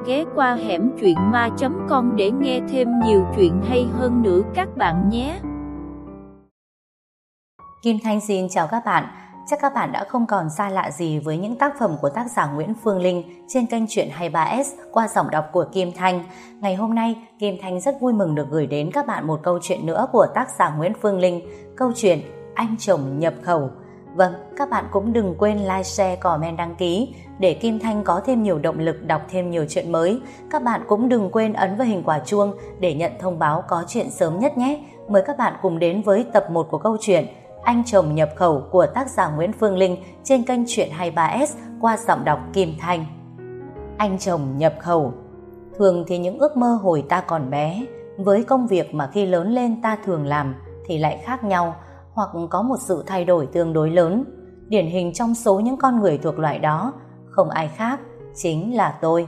ghé qua hẻm truyện ma.com để nghe thêm nhiều chuyện hay hơn nữa các bạn nhé. Kim Thanh xin chào các bạn. Chắc các bạn đã không còn xa lạ gì với những tác phẩm của tác giả Nguyễn Phương Linh trên kênh Truyện 23S qua giọng đọc của Kim Thanh. Ngày hôm nay, Kim Thanh rất vui mừng được gửi đến các bạn một câu chuyện nữa của tác giả Nguyễn Phương Linh, câu chuyện Anh Chồng Nhập Khẩu. Vâng, các bạn cũng đừng quên like, share, comment, đăng ký để Kim Thanh có thêm nhiều động lực đọc thêm nhiều chuyện mới. Các bạn cũng đừng quên ấn vào hình quả chuông để nhận thông báo có chuyện sớm nhất nhé. Mời các bạn cùng đến với tập 1 của câu chuyện Anh Chồng Nhập Khẩu của tác giả Nguyễn Phương Linh trên kênh Truyện 23S qua giọng đọc Kim Thanh. Anh Chồng Nhập Khẩu. Thường thì những ước mơ hồi ta còn bé với công việc mà khi lớn lên ta thường làm thì lại khác nhau, hoặc có một sự thay đổi tương đối lớn. Điển hình trong số những con người thuộc loại đó không ai khác chính là tôi.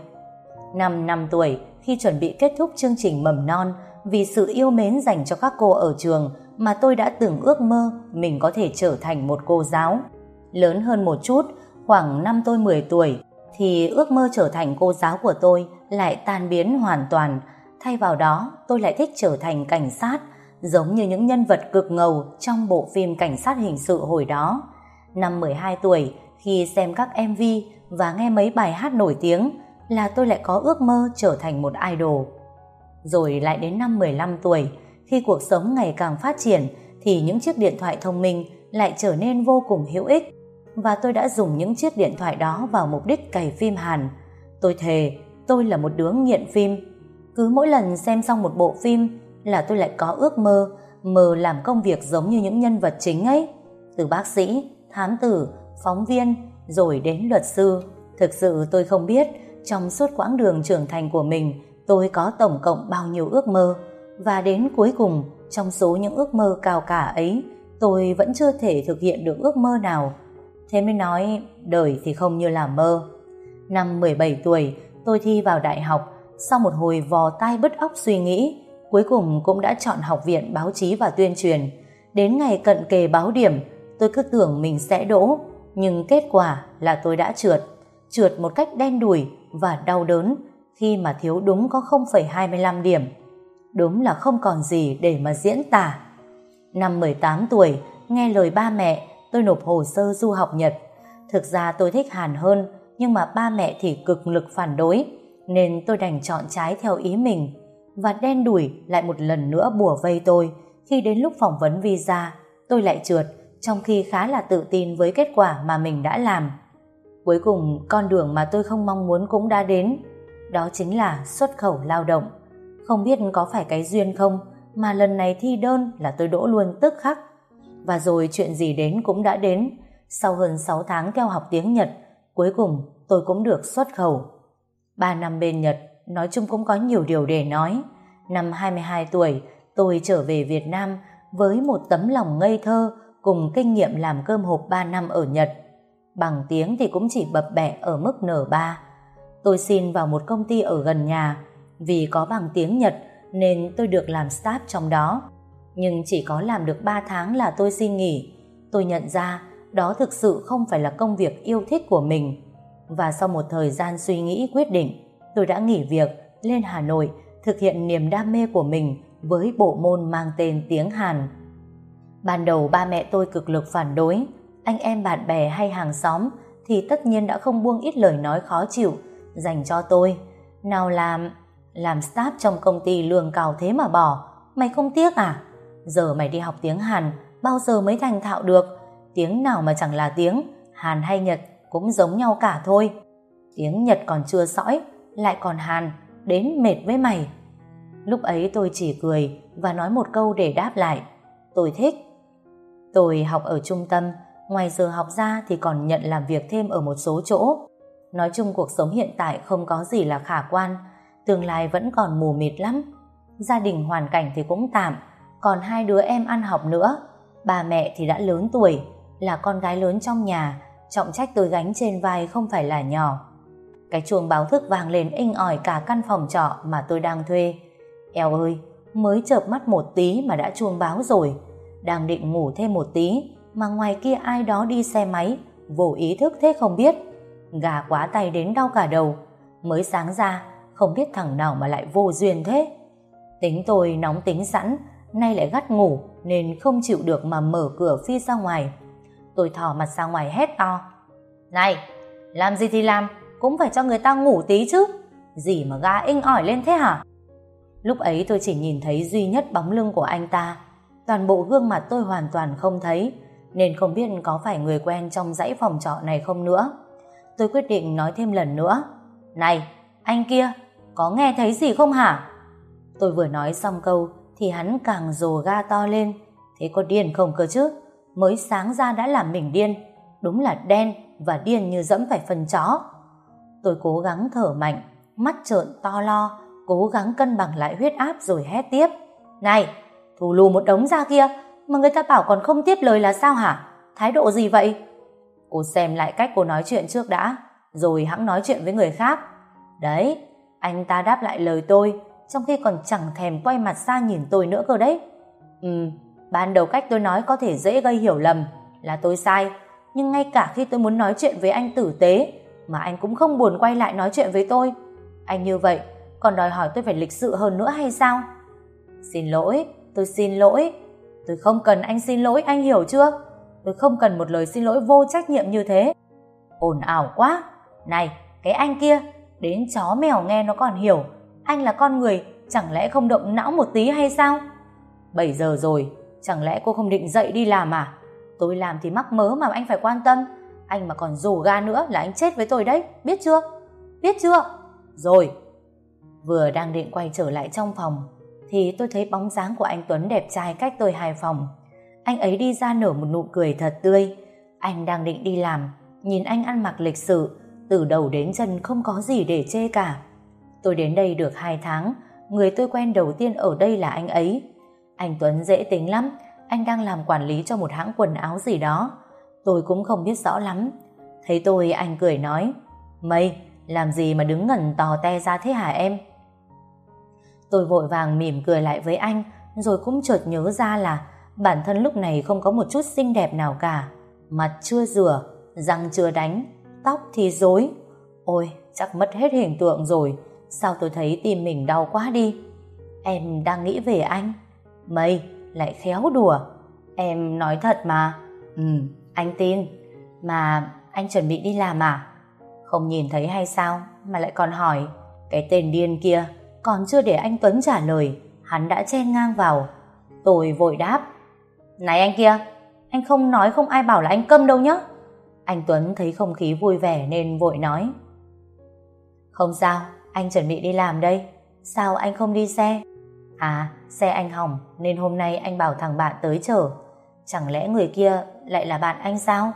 5 năm tuổi, khi chuẩn bị kết thúc chương trình mầm non, vì sự yêu mến dành cho các cô ở trường mà tôi đã từng ước mơ mình có thể trở thành một cô giáo. Lớn hơn một chút, khoảng năm tôi 10 tuổi, thì ước mơ trở thành cô giáo của tôi lại tan biến hoàn toàn. Thay vào đó, tôi lại thích trở thành cảnh sát, giống như những nhân vật cực ngầu trong bộ phim cảnh sát hình sự hồi đó. Năm 12 tuổi, khi xem các MV và nghe mấy bài hát nổi tiếng là tôi lại có ước mơ trở thành một idol. Rồi lại đến năm 15 tuổi, khi cuộc sống ngày càng phát triển thì những chiếc điện thoại thông minh lại trở nên vô cùng hữu ích, và tôi đã dùng những chiếc điện thoại đó vào mục đích cày phim Hàn. Tôi thề tôi là một đứa nghiện phim. Cứ mỗi lần xem xong một bộ phim là tôi lại có ước mơ làm công việc giống như những nhân vật chính ấy. Từ bác sĩ, thám tử, phóng viên, rồi đến luật sư. Thực sự tôi không biết trong suốt quãng đường trưởng thành của mình tôi có tổng cộng bao nhiêu ước mơ. Và đến cuối cùng, trong số những ước mơ cao cả ấy, tôi vẫn chưa thể thực hiện được ước mơ nào. Thế mới nói đời thì không như là mơ. Năm 17 tuổi, tôi thi vào đại học. Sau một hồi vò tai bứt óc suy nghĩ, cuối cùng cũng đã chọn Học viện Báo chí và Tuyên truyền. Đến ngày cận kề báo điểm, tôi cứ tưởng mình sẽ đỗ, nhưng kết quả là tôi đã trượt một cách đen đủi và đau đớn khi mà thiếu đúng có 0,25 điểm. Đúng là không còn gì để mà diễn tả. Năm 18 tuổi, nghe lời ba mẹ, tôi nộp hồ sơ du học Nhật. Thực ra tôi thích Hàn hơn, nhưng mà ba mẹ thì cực lực phản đối, nên tôi đành chọn trái theo ý mình. Và đen đủi lại một lần nữa bủa vây tôi. Khi đến lúc phỏng vấn visa, tôi lại trượt, trong khi khá là tự tin với kết quả mà mình đã làm. Cuối cùng, con đường mà tôi không mong muốn cũng đã đến. Đó chính là xuất khẩu lao động. Không biết có phải cái duyên không, mà lần này thi đơn là tôi đỗ luôn tức khắc. Và rồi chuyện gì đến cũng đã đến. Sau hơn 6 tháng theo học tiếng Nhật, cuối cùng tôi cũng được xuất khẩu. 3 năm bên Nhật, nói chung cũng có nhiều điều để nói. Năm 22 tuổi, tôi trở về Việt Nam với một tấm lòng ngây thơ cùng kinh nghiệm làm cơm hộp 3 năm ở Nhật. Bằng tiếng thì cũng chỉ bập bẹ ở mức N3. Tôi xin vào một công ty ở gần nhà. Vì có bằng tiếng Nhật nên tôi được làm staff trong đó. Nhưng chỉ có làm được 3 tháng là tôi xin nghỉ. Tôi nhận ra đó thực sự không phải là công việc yêu thích của mình. Và sau một thời gian suy nghĩ quyết định, tôi đã nghỉ việc lên Hà Nội thực hiện niềm đam mê của mình với bộ môn mang tên tiếng Hàn. Ban đầu ba mẹ tôi cực lực phản đối. Anh em bạn bè hay hàng xóm thì tất nhiên đã không buông ít lời nói khó chịu dành cho tôi. Nào làm staff trong công ty lương cao thế mà bỏ, mày không tiếc à? Giờ mày đi học tiếng Hàn bao giờ mới thành thạo được? Tiếng nào mà chẳng là tiếng, Hàn hay Nhật cũng giống nhau cả thôi. Tiếng Nhật còn chưa sõi, lại còn Hàn, đến mệt với mày. Lúc ấy tôi chỉ cười và nói một câu để đáp lại: tôi thích. Tôi học ở trung tâm, ngoài giờ học ra thì còn nhận làm việc thêm ở một số chỗ. Nói chung cuộc sống hiện tại không có gì là khả quan, tương lai vẫn còn mù mịt lắm. Gia đình hoàn cảnh thì cũng tạm, còn 2 đứa em ăn học nữa. Bà mẹ thì đã lớn tuổi, là con gái lớn trong nhà, trọng trách tôi gánh trên vai không phải là nhỏ. Cái chuông báo thức vang lên inh ỏi cả căn phòng trọ mà tôi đang thuê. Eo ơi, mới chợp mắt một tí mà đã chuông báo rồi. Đang định ngủ thêm một tí mà ngoài kia ai đó đi xe máy, vô ý thức thế không biết. Gà quá tay đến đau cả đầu. Mới sáng ra không biết thằng nào mà lại vô duyên thế. Tính tôi nóng tính sẵn, nay lại gắt ngủ nên không chịu được mà mở cửa phi ra ngoài. Tôi thò mặt ra ngoài hét to: "Này, làm gì thì làm, cũng phải cho người ta ngủ tí chứ. Gì mà ga inh ỏi lên thế hả?" Lúc ấy tôi chỉ nhìn thấy duy nhất bóng lưng của anh ta. Toàn bộ gương mặt tôi hoàn toàn không thấy, nên không biết có phải người quen trong dãy phòng trọ này không nữa. Tôi quyết định nói thêm lần nữa: "Này, anh kia, có nghe thấy gì không hả?" Tôi vừa nói xong câu thì hắn càng rồ ga to lên. Thế có điên không cơ chứ? Mới sáng ra đã làm mình điên. Đúng là đen và điên như dẫm phải phân chó. Tôi cố gắng thở mạnh, mắt trợn to lo, cố gắng cân bằng lại huyết áp rồi hét tiếp: "Này, thù lù một đống ra kia, mà người ta bảo còn không tiếp lời là sao hả? Thái độ gì vậy?" "Cô xem lại cách cô nói chuyện trước đã, rồi hẵng nói chuyện với người khác." Đấy, anh ta đáp lại lời tôi, trong khi còn chẳng thèm quay mặt ra nhìn tôi nữa cơ đấy. Ban đầu cách tôi nói có thể dễ gây hiểu lầm, là tôi sai, nhưng ngay cả khi tôi muốn nói chuyện với anh tử tế mà anh cũng không buồn quay lại nói chuyện với tôi. Anh như vậy còn đòi hỏi tôi phải lịch sự hơn nữa hay sao? Xin lỗi, tôi xin lỗi. Tôi không cần anh xin lỗi, anh hiểu chưa? Tôi không cần một lời xin lỗi vô trách nhiệm như thế. Ồn ào quá. Này, cái anh kia, đến chó mèo nghe nó còn hiểu. Anh là con người, chẳng lẽ không động não một tí hay sao? 7 giờ rồi, chẳng lẽ cô không định dậy đi làm à? Tôi làm thì mắc mớ mà anh phải quan tâm. Anh mà còn rồ ga nữa là anh chết với tôi đấy, biết chưa? Biết chưa? Rồi. Vừa đang định quay trở lại trong phòng thì tôi thấy bóng dáng của anh Tuấn đẹp trai cách tôi 2 phòng. Anh ấy đi ra nở một nụ cười thật tươi. Anh đang định đi làm, nhìn anh ăn mặc lịch sự, từ đầu đến chân không có gì để chê cả. Tôi đến đây được 2 tháng, người tôi quen đầu tiên ở đây là anh ấy. Anh Tuấn dễ tính lắm, anh đang làm quản lý cho một hãng quần áo gì đó. Tôi cũng không biết rõ lắm. Thấy tôi, anh cười nói: "Mây, làm gì mà đứng ngẩn tò te ra thế hả em?" Tôi vội vàng mỉm cười lại với anh, rồi cũng chợt nhớ ra là bản thân lúc này không có một chút xinh đẹp nào cả. Mặt chưa rửa, răng chưa đánh, tóc thì rối. Ôi, chắc mất hết hình tượng rồi. Sao tôi thấy tim mình đau quá đi. Em đang nghĩ về anh. Mây, lại khéo đùa. Em nói thật mà. Anh tin. Mà anh chuẩn bị đi làm à? Không nhìn thấy hay sao mà lại còn hỏi? Cái tên điên kia còn chưa để anh Tuấn trả lời, hắn đã chen ngang vào. Tôi vội đáp: "Này anh kia, anh không nói không ai bảo là anh câm đâu nhá." Anh Tuấn thấy không khí vui vẻ nên vội nói: "Không sao, anh chuẩn bị đi làm đây. Sao anh không đi xe?" "À, xe anh hỏng nên hôm nay anh bảo thằng bạn tới chở." "Chẳng lẽ người kia lại là bạn anh sao?"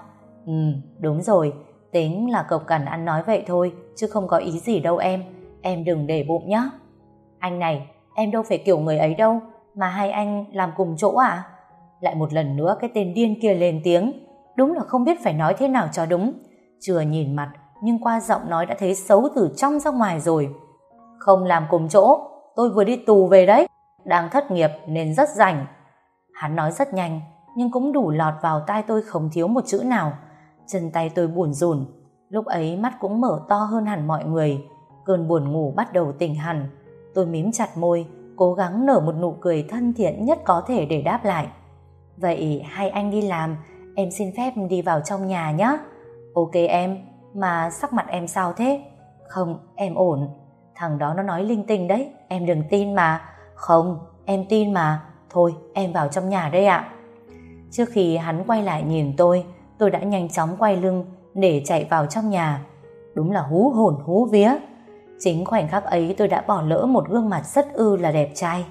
Đúng rồi, tính là cộc cằn ăn nói vậy thôi, chứ không có ý gì đâu em đừng để bụng nhá." "Anh này, em đâu phải kiểu người ấy đâu, mà hai anh làm cùng chỗ à?" Lại một lần nữa cái tên điên kia lên tiếng. Đúng là không biết phải nói thế nào cho đúng. Chưa nhìn mặt nhưng qua giọng nói đã thấy xấu từ trong ra ngoài rồi. "Không làm cùng chỗ, tôi vừa đi tù về đấy, đang thất nghiệp nên rất rảnh." Hắn nói rất nhanh nhưng cũng đủ lọt vào tai tôi không thiếu một chữ nào. Chân tay tôi buồn rùn. Lúc ấy mắt cũng mở to hơn hẳn mọi người. Cơn buồn ngủ bắt đầu tỉnh hẳn. Tôi mím chặt môi, cố gắng nở một nụ cười thân thiện nhất có thể để đáp lại: "Vậy hai anh đi làm, em xin phép đi vào trong nhà nhé." "Ok em, mà sắc mặt em sao thế?" "Không, em ổn." "Thằng đó nó nói linh tinh đấy, em đừng tin mà." "Không, em tin mà. Thôi, em vào trong nhà đây ạ." Trước khi hắn quay lại nhìn tôi đã nhanh chóng quay lưng để chạy vào trong nhà. Đúng là hú hồn hú vía. Chính khoảnh khắc ấy tôi đã bỏ lỡ một gương mặt rất là đẹp trai.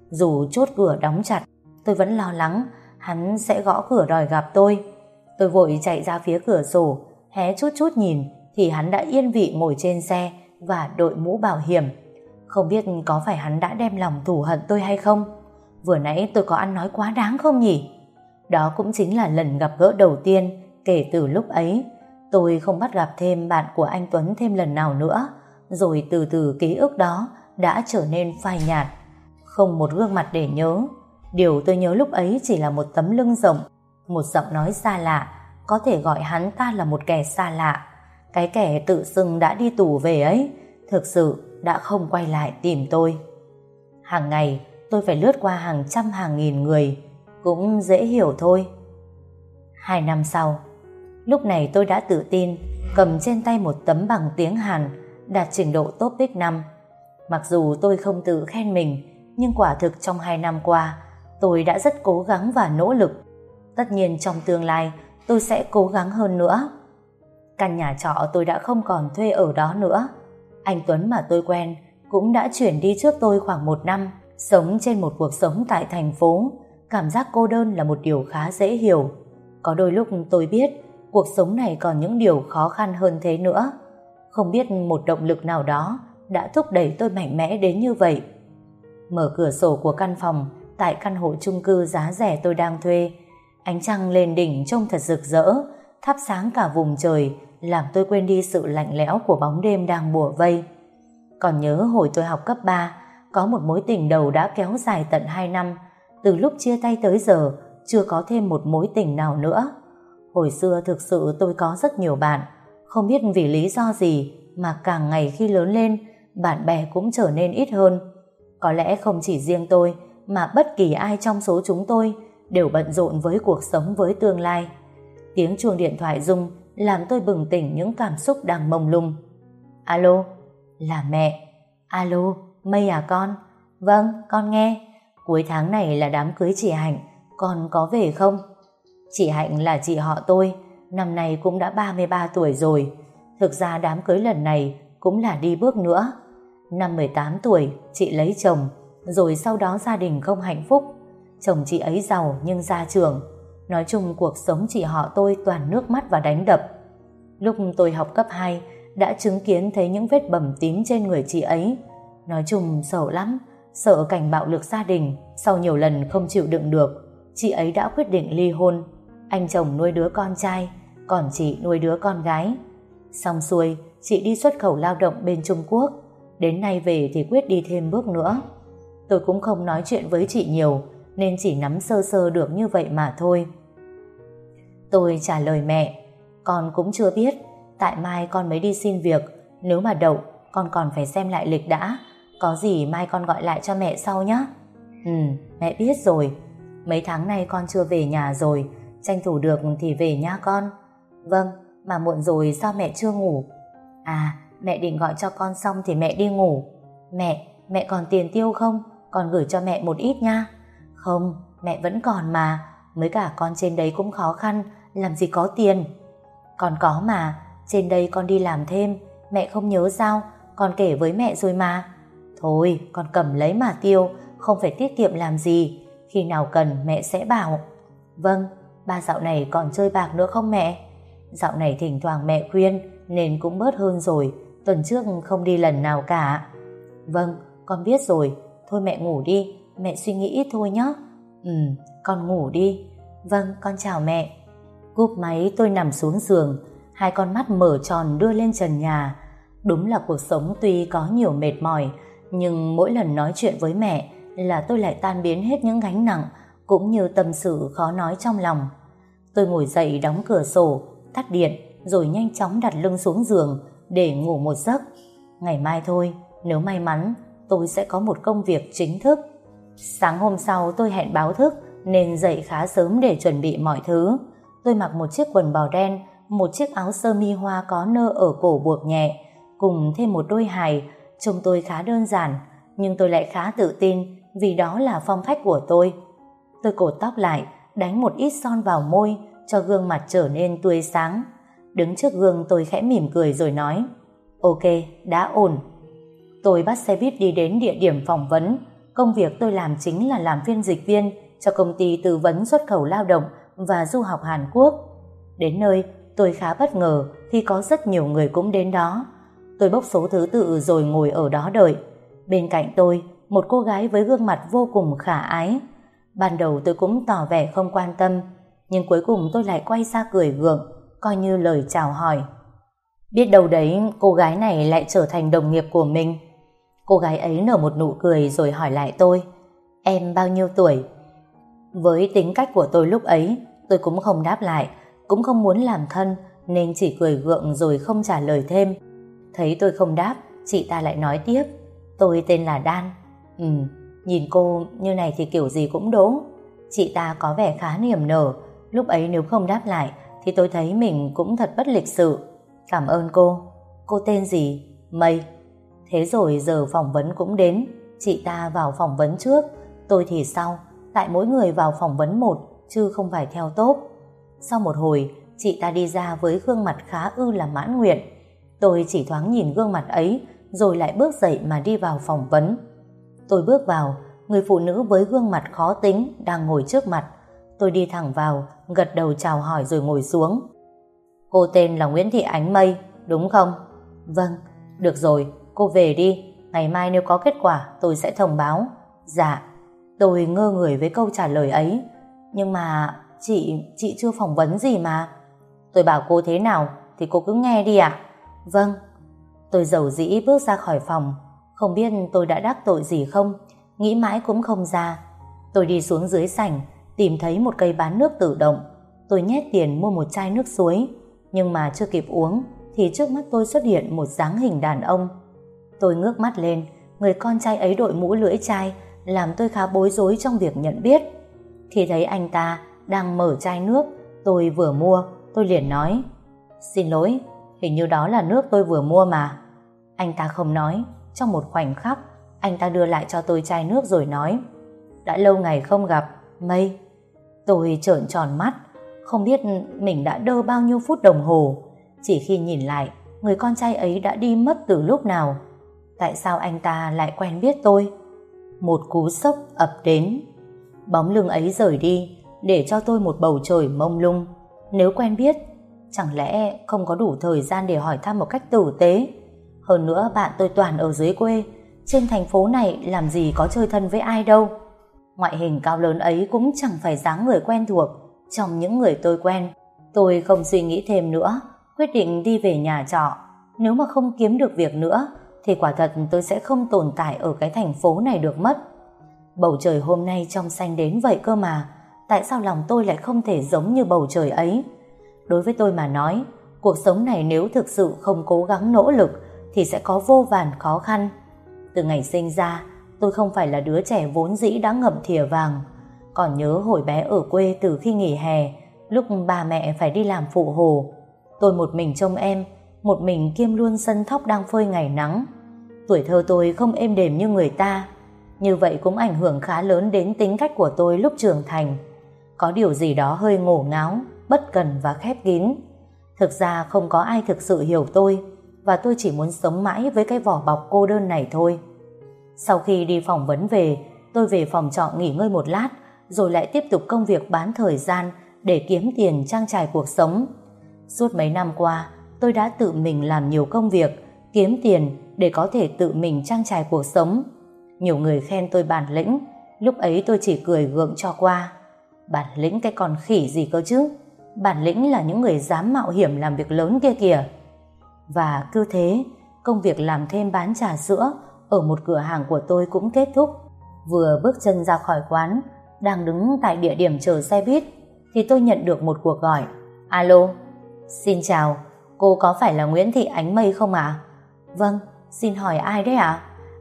Dù chốt cửa đóng chặt, tôi vẫn lo lắng hắn sẽ gõ cửa đòi gặp tôi. Tôi vội chạy ra phía cửa sổ, hé chút nhìn thì hắn đã yên vị ngồi trên xe và đội mũ bảo hiểm. Không biết có phải hắn đã đem lòng thù hận tôi hay không? Vừa nãy tôi có ăn nói quá đáng không nhỉ? Đó cũng chính là lần gặp gỡ đầu tiên. Kể từ lúc ấy, tôi không bắt gặp thêm bạn của anh Tuấn thêm lần nào nữa. Rồi từ từ ký ức đó đã trở nên phai nhạt, không một gương mặt để nhớ. Điều tôi nhớ lúc ấy chỉ là một tấm lưng rộng, một giọng nói xa lạ, có thể gọi hắn ta là một kẻ xa lạ. Cái kẻ tự xưng đã đi tù về ấy thực sự đã không quay lại tìm tôi. Hàng ngày tôi phải lướt qua hàng trăm hàng nghìn người, cũng dễ hiểu thôi. 2 năm sau, lúc này tôi đã tự tin cầm trên tay một tấm bằng tiếng Hàn đạt trình độ TOEIC 5. Mặc dù tôi không tự khen mình, nhưng quả thực trong 2 năm qua tôi đã rất cố gắng và nỗ lực. Tất nhiên trong tương lai tôi sẽ cố gắng hơn nữa. Căn nhà trọ tôi đã không còn thuê ở đó nữa. Anh Tuấn mà tôi quen cũng đã chuyển đi trước tôi khoảng 1 năm. Sống trên một cuộc sống tại thành phố, cảm giác cô đơn là một điều khá dễ hiểu. Có đôi lúc tôi biết cuộc sống này còn những điều khó khăn hơn thế nữa. Không biết một động lực nào đó đã thúc đẩy tôi mạnh mẽ đến như vậy. Mở cửa sổ của căn phòng tại căn hộ chung cư giá rẻ tôi đang thuê, ánh trăng lên đỉnh trông thật rực rỡ, thắp sáng cả vùng trời, làm tôi quên đi sự lạnh lẽo của bóng đêm đang bủa vây. Còn nhớ hồi tôi học cấp 3, có một mối tình đầu đã kéo dài tận 2 năm. Từ lúc chia tay tới giờ chưa có thêm một mối tình nào nữa. Hồi xưa thực sự tôi có rất nhiều bạn, không biết vì lý do gì mà càng ngày khi lớn lên, bạn bè cũng trở nên ít hơn. Có lẽ không chỉ riêng tôi, mà bất kỳ ai trong số chúng tôi đều bận rộn với cuộc sống, với tương lai. Tiếng chuông điện thoại rung làm tôi bừng tỉnh những cảm xúc đang mông lung. Alo, là mẹ. Alo, Mây à con? Vâng, con nghe. Cuối tháng này là đám cưới chị Hạnh, con có về không? Chị Hạnh là chị họ tôi, năm nay cũng đã 33 tuổi rồi. Thực ra đám cưới lần này cũng là đi bước nữa. Năm 18 tuổi, chị lấy chồng, rồi sau đó gia đình không hạnh phúc. Chồng chị ấy giàu nhưng gia trưởng. Nói chung cuộc sống chị họ tôi toàn nước mắt và đánh đập. Lúc tôi học cấp 2, đã chứng kiến thấy những vết bầm tím trên người chị ấy. Nói chung sợ lắm, sợ cảnh bạo lực gia đình. Sau nhiều lần không chịu đựng được, chị ấy đã quyết định ly hôn. Anh chồng nuôi đứa con trai, còn chị nuôi đứa con gái. Xong xuôi, chị đi xuất khẩu lao động bên Trung Quốc. Đến nay về thì quyết đi thêm bước nữa. Tôi cũng không nói chuyện với chị nhiều, nên chỉ nắm sơ sơ được như vậy mà thôi. Tôi trả lời mẹ, con cũng chưa biết, tại mai con mới đi xin việc. Nếu mà đậu, con còn phải xem lại lịch đã. Có gì mai con gọi lại cho mẹ sau nhé. Mẹ biết rồi. Mấy tháng nay con chưa về nhà rồi, tranh thủ được thì về nha con. Vâng, mà muộn rồi sao mẹ chưa ngủ? À, mẹ định gọi cho con xong thì mẹ đi ngủ. Mẹ còn tiền tiêu không? Con gửi cho mẹ một ít nha. Không, mẹ vẫn còn mà. Mới cả con trên đấy cũng khó khăn, làm gì có tiền. Con có mà, trên đây con đi làm thêm. Mẹ không nhớ sao? Con kể với mẹ rồi mà. Thôi, con cầm lấy mà tiêu, không phải tiết kiệm làm gì. Khi nào cần mẹ sẽ bảo. Vâng, ba dạo này còn chơi bạc nữa không mẹ? Dạo này thỉnh thoảng mẹ khuyên nên cũng bớt hơn rồi. Tuần trước không đi lần nào cả. Vâng, con biết rồi. Thôi mẹ ngủ đi, mẹ suy nghĩ ít thôi nhé. Con ngủ đi. Vâng, con chào mẹ. Cúp máy tôi nằm xuống giường, hai con mắt mở tròn đưa lên trần nhà. Đúng là cuộc sống tuy có nhiều mệt mỏi, nhưng mỗi lần nói chuyện với mẹ là tôi lại tan biến hết những gánh nặng cũng như tâm sự khó nói trong lòng. Tôi ngồi dậy đóng cửa sổ, tắt điện, rồi nhanh chóng đặt lưng xuống giường để ngủ một giấc. Ngày mai thôi, nếu may mắn, tôi sẽ có một công việc chính thức. Sáng hôm sau tôi hẹn báo thức nên dậy khá sớm để chuẩn bị mọi thứ. Tôi mặc một chiếc quần bò đen, một chiếc áo sơ mi hoa có nơ ở cổ buộc nhẹ, cùng thêm một đôi hài. Trông tôi khá đơn giản, nhưng tôi lại khá tự tin vì đó là phong cách của tôi. Tôi cột tóc lại, đánh một ít son vào môi cho gương mặt trở nên tươi sáng. Đứng trước gương tôi khẽ mỉm cười rồi nói: Ok, đã ổn. Tôi bắt xe buýt đi đến địa điểm phỏng vấn. Công việc tôi làm chính là làm phiên dịch viên cho công ty tư vấn xuất khẩu lao động và du học Hàn Quốc. Đến nơi, tôi khá bất ngờ khi có rất nhiều người cũng đến đó. Tôi bốc số thứ tự rồi ngồi ở đó đợi. Bên cạnh tôi, một cô gái với gương mặt vô cùng khả ái. Ban đầu tôi cũng tỏ vẻ không quan tâm, nhưng cuối cùng tôi lại quay ra cười gượng, coi như lời chào hỏi. Biết đâu đấy cô gái này lại trở thành đồng nghiệp của mình. Cô gái ấy nở một nụ cười rồi hỏi lại tôi: Em bao nhiêu tuổi? Với tính cách của tôi lúc ấy, tôi cũng không đáp lại, cũng không muốn làm thân, nên chỉ cười gượng rồi không trả lời thêm. Thấy tôi không đáp, Chị ta lại nói tiếp, tôi tên là Đan. Nhìn cô như này thì kiểu gì cũng đỗ. Chị ta có vẻ khá niềm nở. Lúc ấy nếu không đáp lại thì tôi thấy mình cũng thật bất lịch sự. Cảm ơn cô. Cô tên gì? Mây. Thế rồi giờ phỏng vấn cũng đến. Chị ta vào phỏng vấn trước, tôi thì sau. Tại mỗi người vào phỏng vấn một, chứ không phải theo tốp. Sau một hồi, chị ta đi ra với gương mặt khá là mãn nguyện. Tôi chỉ thoáng nhìn gương mặt ấy, rồi lại bước dậy mà đi vào phỏng vấn. Tôi bước vào, người phụ nữ với gương mặt khó tính đang ngồi trước mặt. Tôi đi thẳng vào, gật đầu chào hỏi rồi ngồi xuống. Cô tên là Nguyễn Thị Ánh Mây, đúng không? Vâng, được rồi, cô về đi. Ngày mai nếu có kết quả tôi sẽ thông báo. Dạ. Tôi ngơ người với câu trả lời ấy. Nhưng mà chị chưa phỏng vấn gì mà. Tôi bảo cô thế nào thì cô cứ nghe đi ạ. Vâng. Tôi dầu dĩ bước ra khỏi phòng. Không biết tôi đã đắc tội gì không, nghĩ mãi cũng không ra. Tôi đi xuống dưới sảnh, tìm thấy một cây bán nước tự động. Tôi nhét tiền mua một chai nước suối, nhưng mà chưa kịp uống thì trước mắt tôi xuất hiện một dáng hình đàn ông. Tôi ngước mắt lên, người con trai ấy đội mũ lưỡi chai, làm tôi khá bối rối trong việc nhận biết. Khi thấy anh ta đang mở chai nước tôi vừa mua, tôi liền nói, xin lỗi, hình như đó là nước tôi vừa mua mà. Anh ta không nói. Trong một khoảnh khắc, anh ta đưa lại cho tôi chai nước rồi nói, đã lâu ngày không gặp, Mây. Tôi trợn tròn mắt, không biết mình đã đơ bao nhiêu phút đồng hồ. Chỉ khi nhìn lại, người con trai ấy đã đi mất từ lúc nào. Tại sao anh ta lại quen biết tôi? Một cú sốc ập đến. Bóng lưng ấy rời đi, để cho tôi một bầu trời mông lung. Nếu quen biết, chẳng lẽ không có đủ thời gian để hỏi thăm một cách tử tế? Hơn nữa bạn tôi toàn ở dưới quê, trên thành phố này làm gì có chơi thân với ai đâu. Ngoại hình cao lớn ấy cũng chẳng phải dáng người quen thuộc trong những người tôi quen. Tôi không suy nghĩ thêm nữa, quyết định đi về nhà trọ. Nếu mà không kiếm được việc nữa thì quả thật tôi sẽ không tồn tại ở cái thành phố này được mất. Bầu trời hôm nay trong xanh đến vậy cơ mà, tại sao lòng tôi lại không thể giống như bầu trời ấy? Đối với tôi mà nói, cuộc sống này nếu thực sự không cố gắng nỗ lực thì sẽ có vô vàn khó khăn. Từ ngày sinh ra, tôi không phải là đứa trẻ vốn dĩ đã ngậm thìa vàng. Còn nhớ hồi bé ở quê, từ khi nghỉ hè, lúc ba mẹ phải đi làm phụ hồ, tôi một mình trông em, một mình kiêm luôn sân thóc đang phơi ngày nắng. Tuổi thơ tôi không êm đềm như người ta. Như vậy cũng ảnh hưởng khá lớn đến tính cách của tôi lúc trưởng thành. Có điều gì đó hơi ngổ ngáo, bất cần và khép kín. Thực ra không có ai thực sự hiểu tôi, và tôi chỉ muốn sống mãi với cái vỏ bọc cô đơn này thôi. Sau khi đi phỏng vấn về, tôi về phòng trọ nghỉ ngơi một lát, rồi lại tiếp tục công việc bán thời gian để kiếm tiền trang trải cuộc sống. Suốt mấy năm qua, tôi đã tự mình làm nhiều công việc, kiếm tiền để có thể tự mình trang trải cuộc sống. Nhiều người khen tôi bản lĩnh, lúc ấy tôi chỉ cười gượng cho qua. Bản lĩnh cái con khỉ gì cơ chứ? Bản lĩnh là những người dám mạo hiểm làm việc lớn kia kìa. Và cứ thế, công việc làm thêm bán trà sữa ở một cửa hàng của tôi cũng kết thúc. Vừa bước chân ra khỏi quán, đang đứng tại địa điểm chờ xe buýt, thì tôi nhận được một cuộc gọi. Alo, xin chào, cô có phải là Nguyễn Thị Ánh Mây không ạ? Vâng, xin hỏi ai đấy ạ?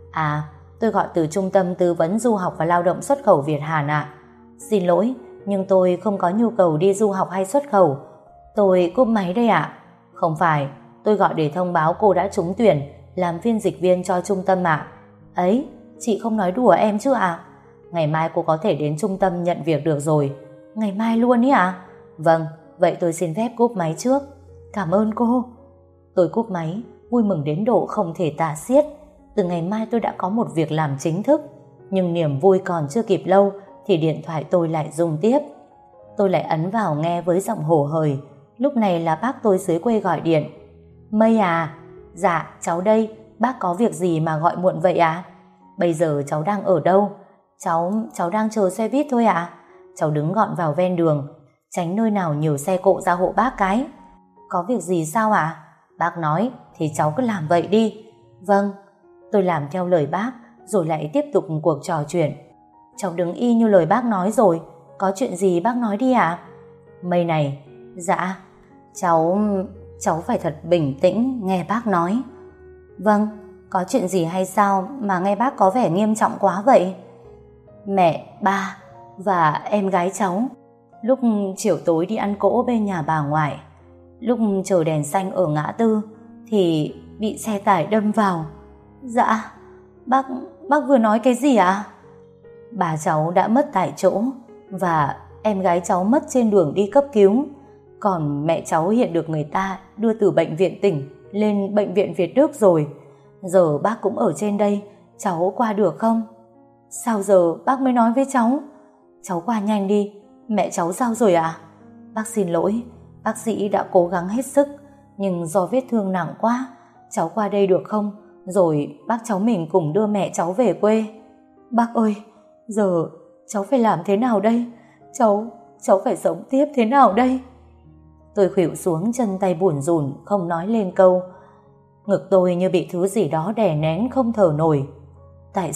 Tôi gọi từ Trung tâm Tư vấn Du học và Lao động Xuất khẩu Việt Hàn ạ. Xin lỗi, nhưng tôi không có nhu cầu đi du học hay xuất khẩu. Tôi cúp máy đây ạ. Không phải, tôi gọi để thông báo cô đã trúng tuyển làm phiên dịch viên cho trung tâm ạ. Ấy, chị không nói đùa em chứ ạ? Ngày mai cô có thể đến trung tâm nhận việc được rồi. Ngày mai luôn ý ạ? Vâng, vậy tôi xin phép cúp máy trước. Cảm ơn cô. Tôi cúp máy, vui mừng đến độ không thể tả xiết. Từ ngày mai tôi đã có một việc làm chính thức. Nhưng niềm vui còn chưa kịp lâu thì điện thoại tôi lại rung tiếp. Tôi lại ấn vào nghe với giọng hổ hởi. Lúc này là bác tôi dưới quê gọi điện. Mây à? Dạ, cháu đây. Bác có việc gì mà gọi muộn vậy à? Bây giờ cháu đang ở đâu? Cháu đang chờ xe buýt thôi ạ. Cháu đứng gọn vào ven đường, tránh nơi nào nhiều xe cộ ra hộ bác cái. Có việc gì sao ạ? Bác nói thì cháu cứ làm vậy đi. Vâng. Tôi làm theo lời bác, rồi lại tiếp tục cuộc trò chuyện. Cháu đứng y như lời bác nói rồi. Có chuyện gì bác nói đi ạ? Mây này. Dạ. Cháu phải thật bình tĩnh nghe bác nói. Vâng, Có chuyện gì hay sao mà nghe bác có vẻ nghiêm trọng quá vậy? Mẹ, ba và em gái cháu lúc chiều tối đi ăn cỗ bên nhà bà ngoại, lúc chờ đèn xanh ở ngã tư thì bị xe tải đâm vào. Dạ, bác vừa nói cái gì ạ? Bà cháu đã mất tại chỗ và em gái cháu mất trên đường đi cấp cứu. Còn mẹ cháu hiện được người ta đưa từ bệnh viện tỉnh lên bệnh viện Việt Đức rồi. Giờ bác cũng ở trên đây, cháu qua được không? Sao giờ bác mới nói với cháu? Cháu qua nhanh đi, mẹ cháu sao rồi ạ? Bác xin lỗi, bác sĩ đã cố gắng hết sức, nhưng do vết thương nặng quá, cháu qua đây được không? Rồi bác cháu mình cùng đưa mẹ cháu về quê. Bác ơi, giờ cháu phải làm thế nào đây? Cháu phải sống tiếp thế nào đây? Tôi khuỵu xuống, chân tay buồn rùn, không nói lên câu. Ngực tôi như bị thứ gì đó đè nén không thở nổi. Tại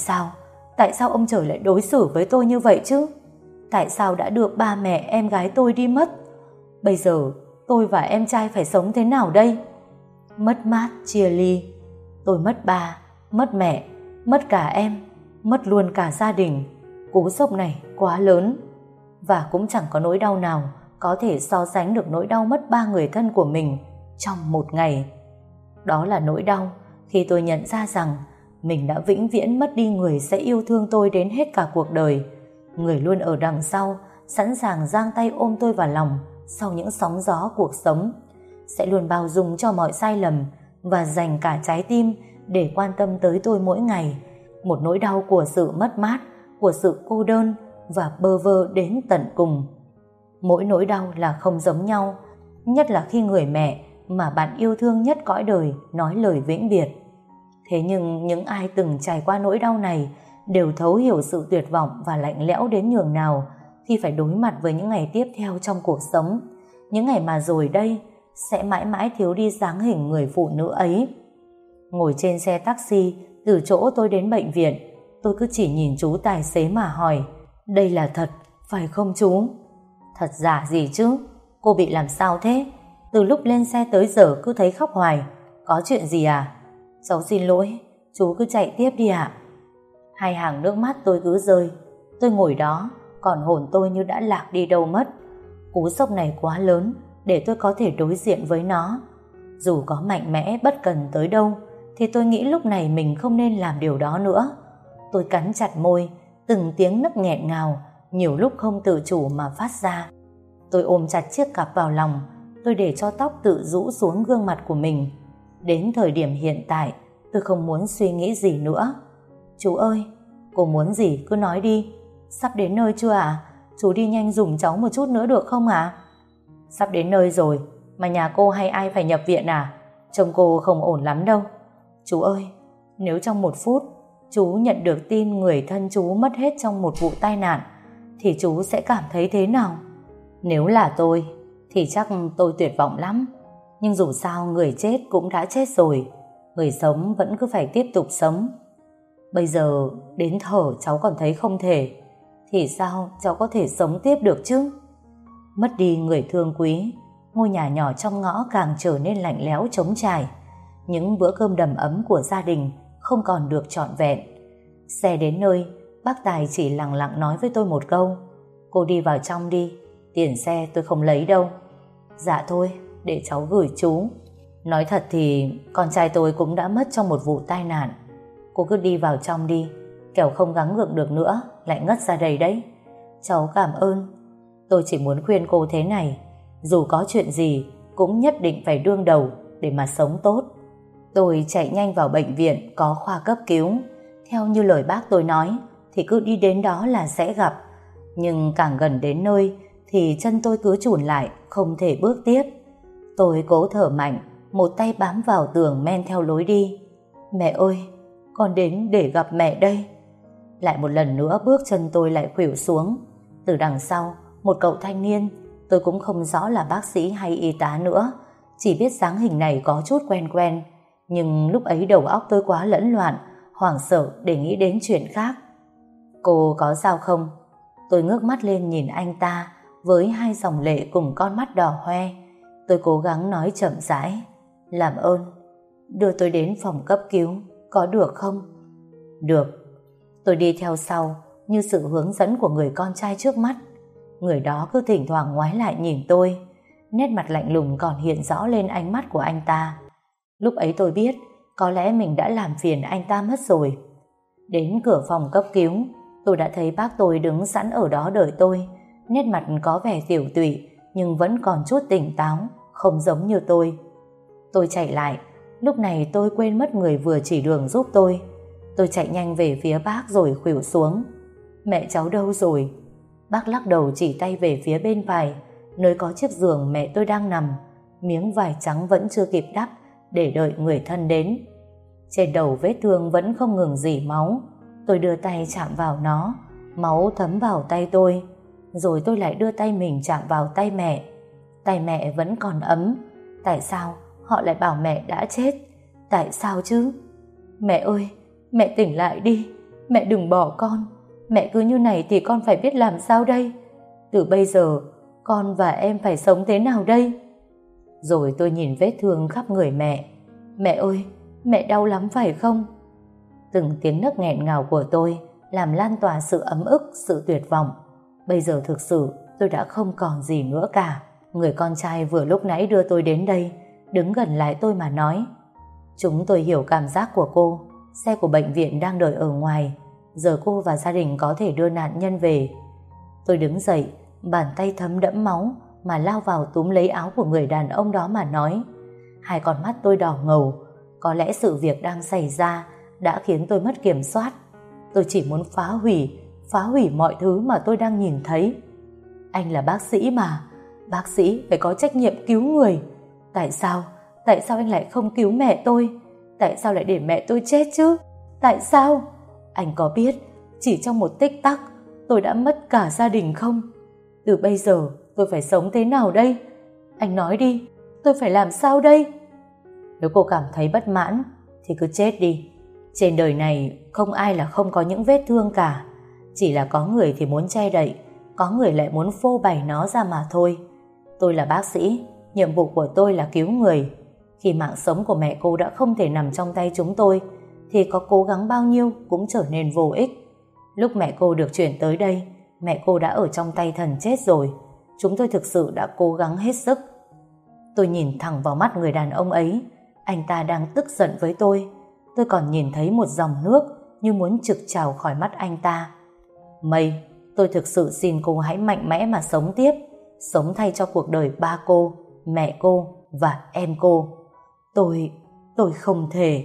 sao ông trời lại đối xử với tôi như vậy chứ? Tại sao đã được ba mẹ em gái tôi đi mất? Bây giờ tôi và em trai phải sống thế nào đây? Mất mát chia ly, tôi mất ba, mất mẹ, mất cả em, mất luôn cả gia đình. Cú sốc này quá lớn, và cũng chẳng có nỗi đau nào có thể so sánh được nỗi đau mất ba người thân của mình trong một ngày. Đó là nỗi đau khi tôi nhận ra rằng mình đã vĩnh viễn mất đi người sẽ yêu thương tôi đến hết cả cuộc đời, người luôn ở đằng sau, sẵn sàng giang tay ôm tôi vào lòng sau những sóng gió cuộc sống, sẽ luôn bao dung cho mọi sai lầm và dành cả trái tim để quan tâm tới tôi mỗi ngày. Một nỗi đau của sự mất mát, của sự cô đơn và bơ vơ đến tận cùng. Mỗi nỗi đau là không giống nhau, nhất là khi người mẹ mà bạn yêu thương nhất cõi đời nói lời vĩnh biệt. Thế nhưng những ai từng trải qua nỗi đau này đều thấu hiểu sự tuyệt vọng và lạnh lẽo đến nhường nào khi phải đối mặt với những ngày tiếp theo trong cuộc sống, những ngày mà rồi đây sẽ mãi mãi thiếu đi dáng hình người phụ nữ ấy. Ngồi trên xe taxi từ chỗ tôi đến bệnh viện, tôi cứ chỉ nhìn chú tài xế mà hỏi: đây là thật phải không chú? Thật giả gì chứ? Cô bị làm sao thế? Từ lúc lên xe tới giờ cứ thấy khóc hoài. Có chuyện gì à? Cháu xin lỗi, chú cứ chạy tiếp đi ạ. Hai hàng nước mắt tôi cứ rơi. Tôi ngồi đó, còn hồn tôi như đã lạc đi đâu mất. Cú sốc này quá lớn để tôi có thể đối diện với nó. Dù có mạnh mẽ bất cần tới đâu thì tôi nghĩ lúc này mình không nên làm điều đó nữa. Tôi cắn chặt môi, từng tiếng nấc nghẹn ngào nhiều lúc không tự chủ mà phát ra. Tôi ôm chặt chiếc cặp vào lòng, tôi để cho tóc tự rũ xuống gương mặt của mình. Đến thời điểm hiện tại, tôi không muốn suy nghĩ gì nữa. Chú ơi, cô muốn gì cứ nói đi. Sắp đến nơi chưa ạ? Chú đi nhanh giùm cháu một chút nữa được không ạ? Sắp đến nơi rồi, mà nhà cô hay ai phải nhập viện à? Trông cô không ổn lắm đâu. Chú ơi, nếu trong 1 phút chú nhận được tin người thân chú mất hết trong một vụ tai nạn thì chú sẽ cảm thấy thế nào? Nếu là tôi thì chắc tôi tuyệt vọng lắm. Nhưng dù sao người chết cũng đã chết rồi, người sống vẫn cứ phải tiếp tục sống. Bây giờ đến thở cháu còn thấy không thể, thì sao cháu có thể sống tiếp được chứ? Mất đi người thương quý, ngôi nhà nhỏ trong ngõ càng trở nên lạnh lẽo trống trải. Những bữa cơm đầm ấm của gia đình không còn được trọn vẹn. Xe đến nơi, bác Tài chỉ lặng lặng nói với tôi một câu: cô đi vào trong đi, tiền xe tôi không lấy đâu. Dạ thôi, để cháu gửi chú. Nói thật thì con trai tôi cũng đã mất trong một vụ tai nạn. Cô cứ đi vào trong đi, kẻo không gắng gượng được nữa lại ngất ra đây đấy. Cháu cảm ơn. Tôi chỉ muốn khuyên cô thế này: dù có chuyện gì cũng nhất định phải đương đầu để mà sống tốt. Tôi chạy nhanh vào bệnh viện có khoa cấp cứu. Theo như lời bác tôi nói thì cứ đi đến đó là sẽ gặp. Nhưng càng gần đến nơi thì chân tôi cứ chùn lại, không thể bước tiếp. Tôi cố thở mạnh, một tay bám vào tường men theo lối đi. Mẹ ơi, con đến để gặp mẹ đây. Lại một lần nữa bước chân tôi lại khuỵu xuống. Từ đằng sau, một cậu thanh niên, tôi cũng không rõ là bác sĩ hay y tá nữa, chỉ biết dáng hình này có chút quen quen. Nhưng lúc ấy đầu óc tôi quá lẫn loạn, hoảng sợ để nghĩ đến chuyện khác. Cô có sao không? Tôi ngước mắt lên nhìn anh ta với hai dòng lệ cùng con mắt đỏ hoe. Tôi cố gắng nói chậm rãi: làm ơn đưa tôi đến phòng cấp cứu, có được không? Được. Tôi đi theo sau như sự hướng dẫn của người con trai trước mắt. Người đó cứ thỉnh thoảng ngoái lại nhìn tôi. Nét mặt lạnh lùng còn hiện rõ lên ánh mắt của anh ta. Lúc ấy tôi biết có lẽ mình đã làm phiền anh ta mất rồi. Đến cửa phòng cấp cứu, tôi đã thấy bác tôi đứng sẵn ở đó đợi tôi. Nét mặt có vẻ tiểu tụy nhưng vẫn còn chút tỉnh táo, không giống như tôi. Tôi chạy lại. Lúc này tôi quên mất người vừa chỉ đường giúp tôi. Tôi chạy nhanh về phía bác rồi khuỵu xuống. Mẹ cháu đâu rồi? Bác lắc đầu chỉ tay về phía bên phải, nơi có chiếc giường mẹ tôi đang nằm. Miếng vải trắng vẫn chưa kịp đắp để đợi người thân đến. Trên đầu vết thương vẫn không ngừng rỉ máu. Tôi đưa tay chạm vào nó, máu thấm vào tay tôi. Rồi tôi lại đưa tay mình chạm vào tay mẹ. Tay mẹ vẫn còn ấm. Tại sao họ lại bảo mẹ đã chết? Tại sao chứ? Mẹ ơi, mẹ tỉnh lại đi. Mẹ đừng bỏ con. Mẹ cứ như này thì con phải biết làm sao đây? Từ bây giờ con và em phải sống thế nào đây? Rồi tôi nhìn vết thương khắp người mẹ. Mẹ ơi, mẹ đau lắm phải không? Từng tiếng nấc nghẹn ngào của tôi làm lan tỏa sự ấm ức, sự tuyệt vọng. Bây giờ thực sự tôi đã không còn gì nữa cả. Người con trai vừa lúc nãy đưa tôi đến đây đứng gần lại tôi mà nói: chúng tôi hiểu cảm giác của cô. Xe của bệnh viện đang đợi ở ngoài. Giờ cô và gia đình có thể đưa nạn nhân về. Tôi đứng dậy, bàn tay thấm đẫm máu mà lao vào túm lấy áo của người đàn ông đó mà nói. Hai con mắt tôi đỏ ngầu. Có lẽ sự việc đang xảy ra đã khiến tôi mất kiểm soát. Tôi chỉ muốn phá hủy mọi thứ mà tôi đang nhìn thấy. Anh là bác sĩ mà. Bác sĩ phải có trách nhiệm cứu người. Tại sao anh lại không cứu mẹ tôi? Tại sao lại để mẹ tôi chết chứ? Tại sao? Anh có biết chỉ trong một tích tắc tôi đã mất cả gia đình không? Từ bây giờ tôi phải sống thế nào đây? Anh nói đi, tôi phải làm sao đây? Nếu cô cảm thấy bất mãn thì cứ chết đi. Trên đời này không ai là không có những vết thương cả. Chỉ là có người thì muốn che đậy, có người lại muốn phô bày nó ra mà thôi. Tôi là bác sĩ, nhiệm vụ của tôi là cứu người. Khi mạng sống của mẹ cô đã không thể nằm trong tay chúng tôi thì có cố gắng bao nhiêu cũng trở nên vô ích. Lúc mẹ cô được chuyển tới đây, mẹ cô đã ở trong tay thần chết rồi. Chúng tôi thực sự đã cố gắng hết sức. Tôi nhìn thẳng vào mắt người đàn ông ấy. Anh ta đang tức giận với tôi. Tôi còn nhìn thấy một dòng nước như muốn trực trào khỏi mắt anh ta. Mây, tôi thực sự xin cô hãy mạnh mẽ mà sống tiếp. Sống thay cho cuộc đời ba cô, mẹ cô và em cô. Tôi không thể.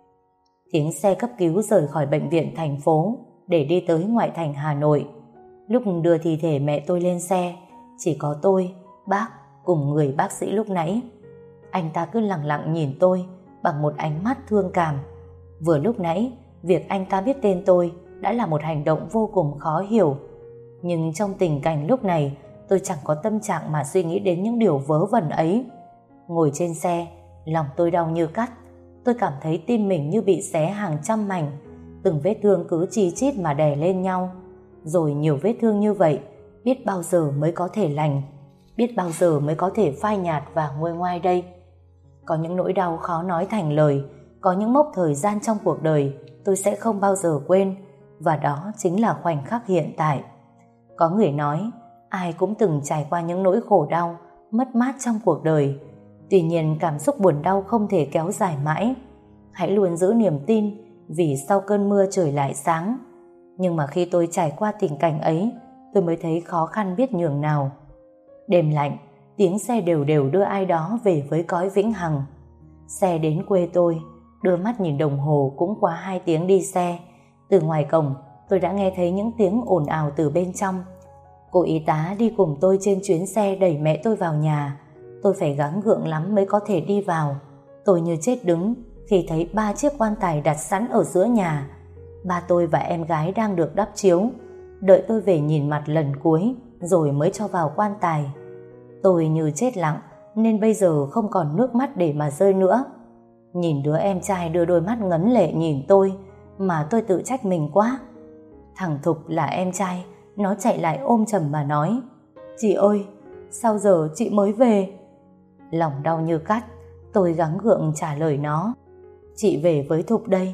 Tiếng xe cấp cứu rời khỏi bệnh viện thành phố để đi tới ngoại thành Hà Nội. Lúc đưa thi thể mẹ tôi lên xe, chỉ có tôi, bác cùng người bác sĩ lúc nãy. Anh ta cứ lặng lặng nhìn tôi bằng một ánh mắt thương cảm. Vừa lúc nãy, việc anh ta biết tên tôi đã là một hành động vô cùng khó hiểu. Nhưng trong tình cảnh lúc này, tôi chẳng có tâm trạng mà suy nghĩ đến những điều vớ vẩn ấy. Ngồi trên xe, lòng tôi đau như cắt. Tôi cảm thấy tim mình như bị xé hàng trăm mảnh. Từng vết thương cứ chi chít mà đè lên nhau. Rồi nhiều vết thương như vậy, biết bao giờ mới có thể lành, biết bao giờ mới có thể phai nhạt và nguôi ngoai đây. Có những nỗi đau khó nói thành lời. Có những mốc thời gian trong cuộc đời tôi sẽ không bao giờ quên. Và đó chính là khoảnh khắc hiện tại. Có người nói ai cũng từng trải qua những nỗi khổ đau, mất mát trong cuộc đời. Tuy nhiên cảm xúc buồn đau không thể kéo dài mãi. Hãy luôn giữ niềm tin, vì sau cơn mưa trời lại sáng. Nhưng mà khi tôi trải qua tình cảnh ấy, tôi mới thấy khó khăn biết nhường nào. Đêm lạnh, tiếng xe đều đều đưa ai đó về với cõi vĩnh hằng. Xe đến quê tôi, đưa mắt nhìn đồng hồ cũng qua 2 tiếng đi xe. Từ ngoài cổng, tôi đã nghe thấy những tiếng ồn ào từ bên trong. Cô y tá đi cùng tôi trên chuyến xe đẩy mẹ tôi vào nhà. Tôi phải gắng gượng lắm mới có thể đi vào. Tôi như chết đứng khi thấy 3 chiếc quan tài đặt sẵn ở giữa nhà. Ba tôi và em gái đang được đắp chiếu, đợi tôi về nhìn mặt lần cuối rồi mới cho vào quan tài. Tôi như chết lặng nên bây giờ không còn nước mắt để mà rơi nữa. Nhìn đứa em trai đưa đôi mắt ngấn lệ nhìn tôi mà tôi tự trách mình quá. Thằng Thục là em trai, nó chạy lại ôm chầm mà nói: "Chị ơi, sao giờ chị mới về?" Lòng đau như cắt, tôi gắng gượng trả lời nó: "Chị về với Thục đây,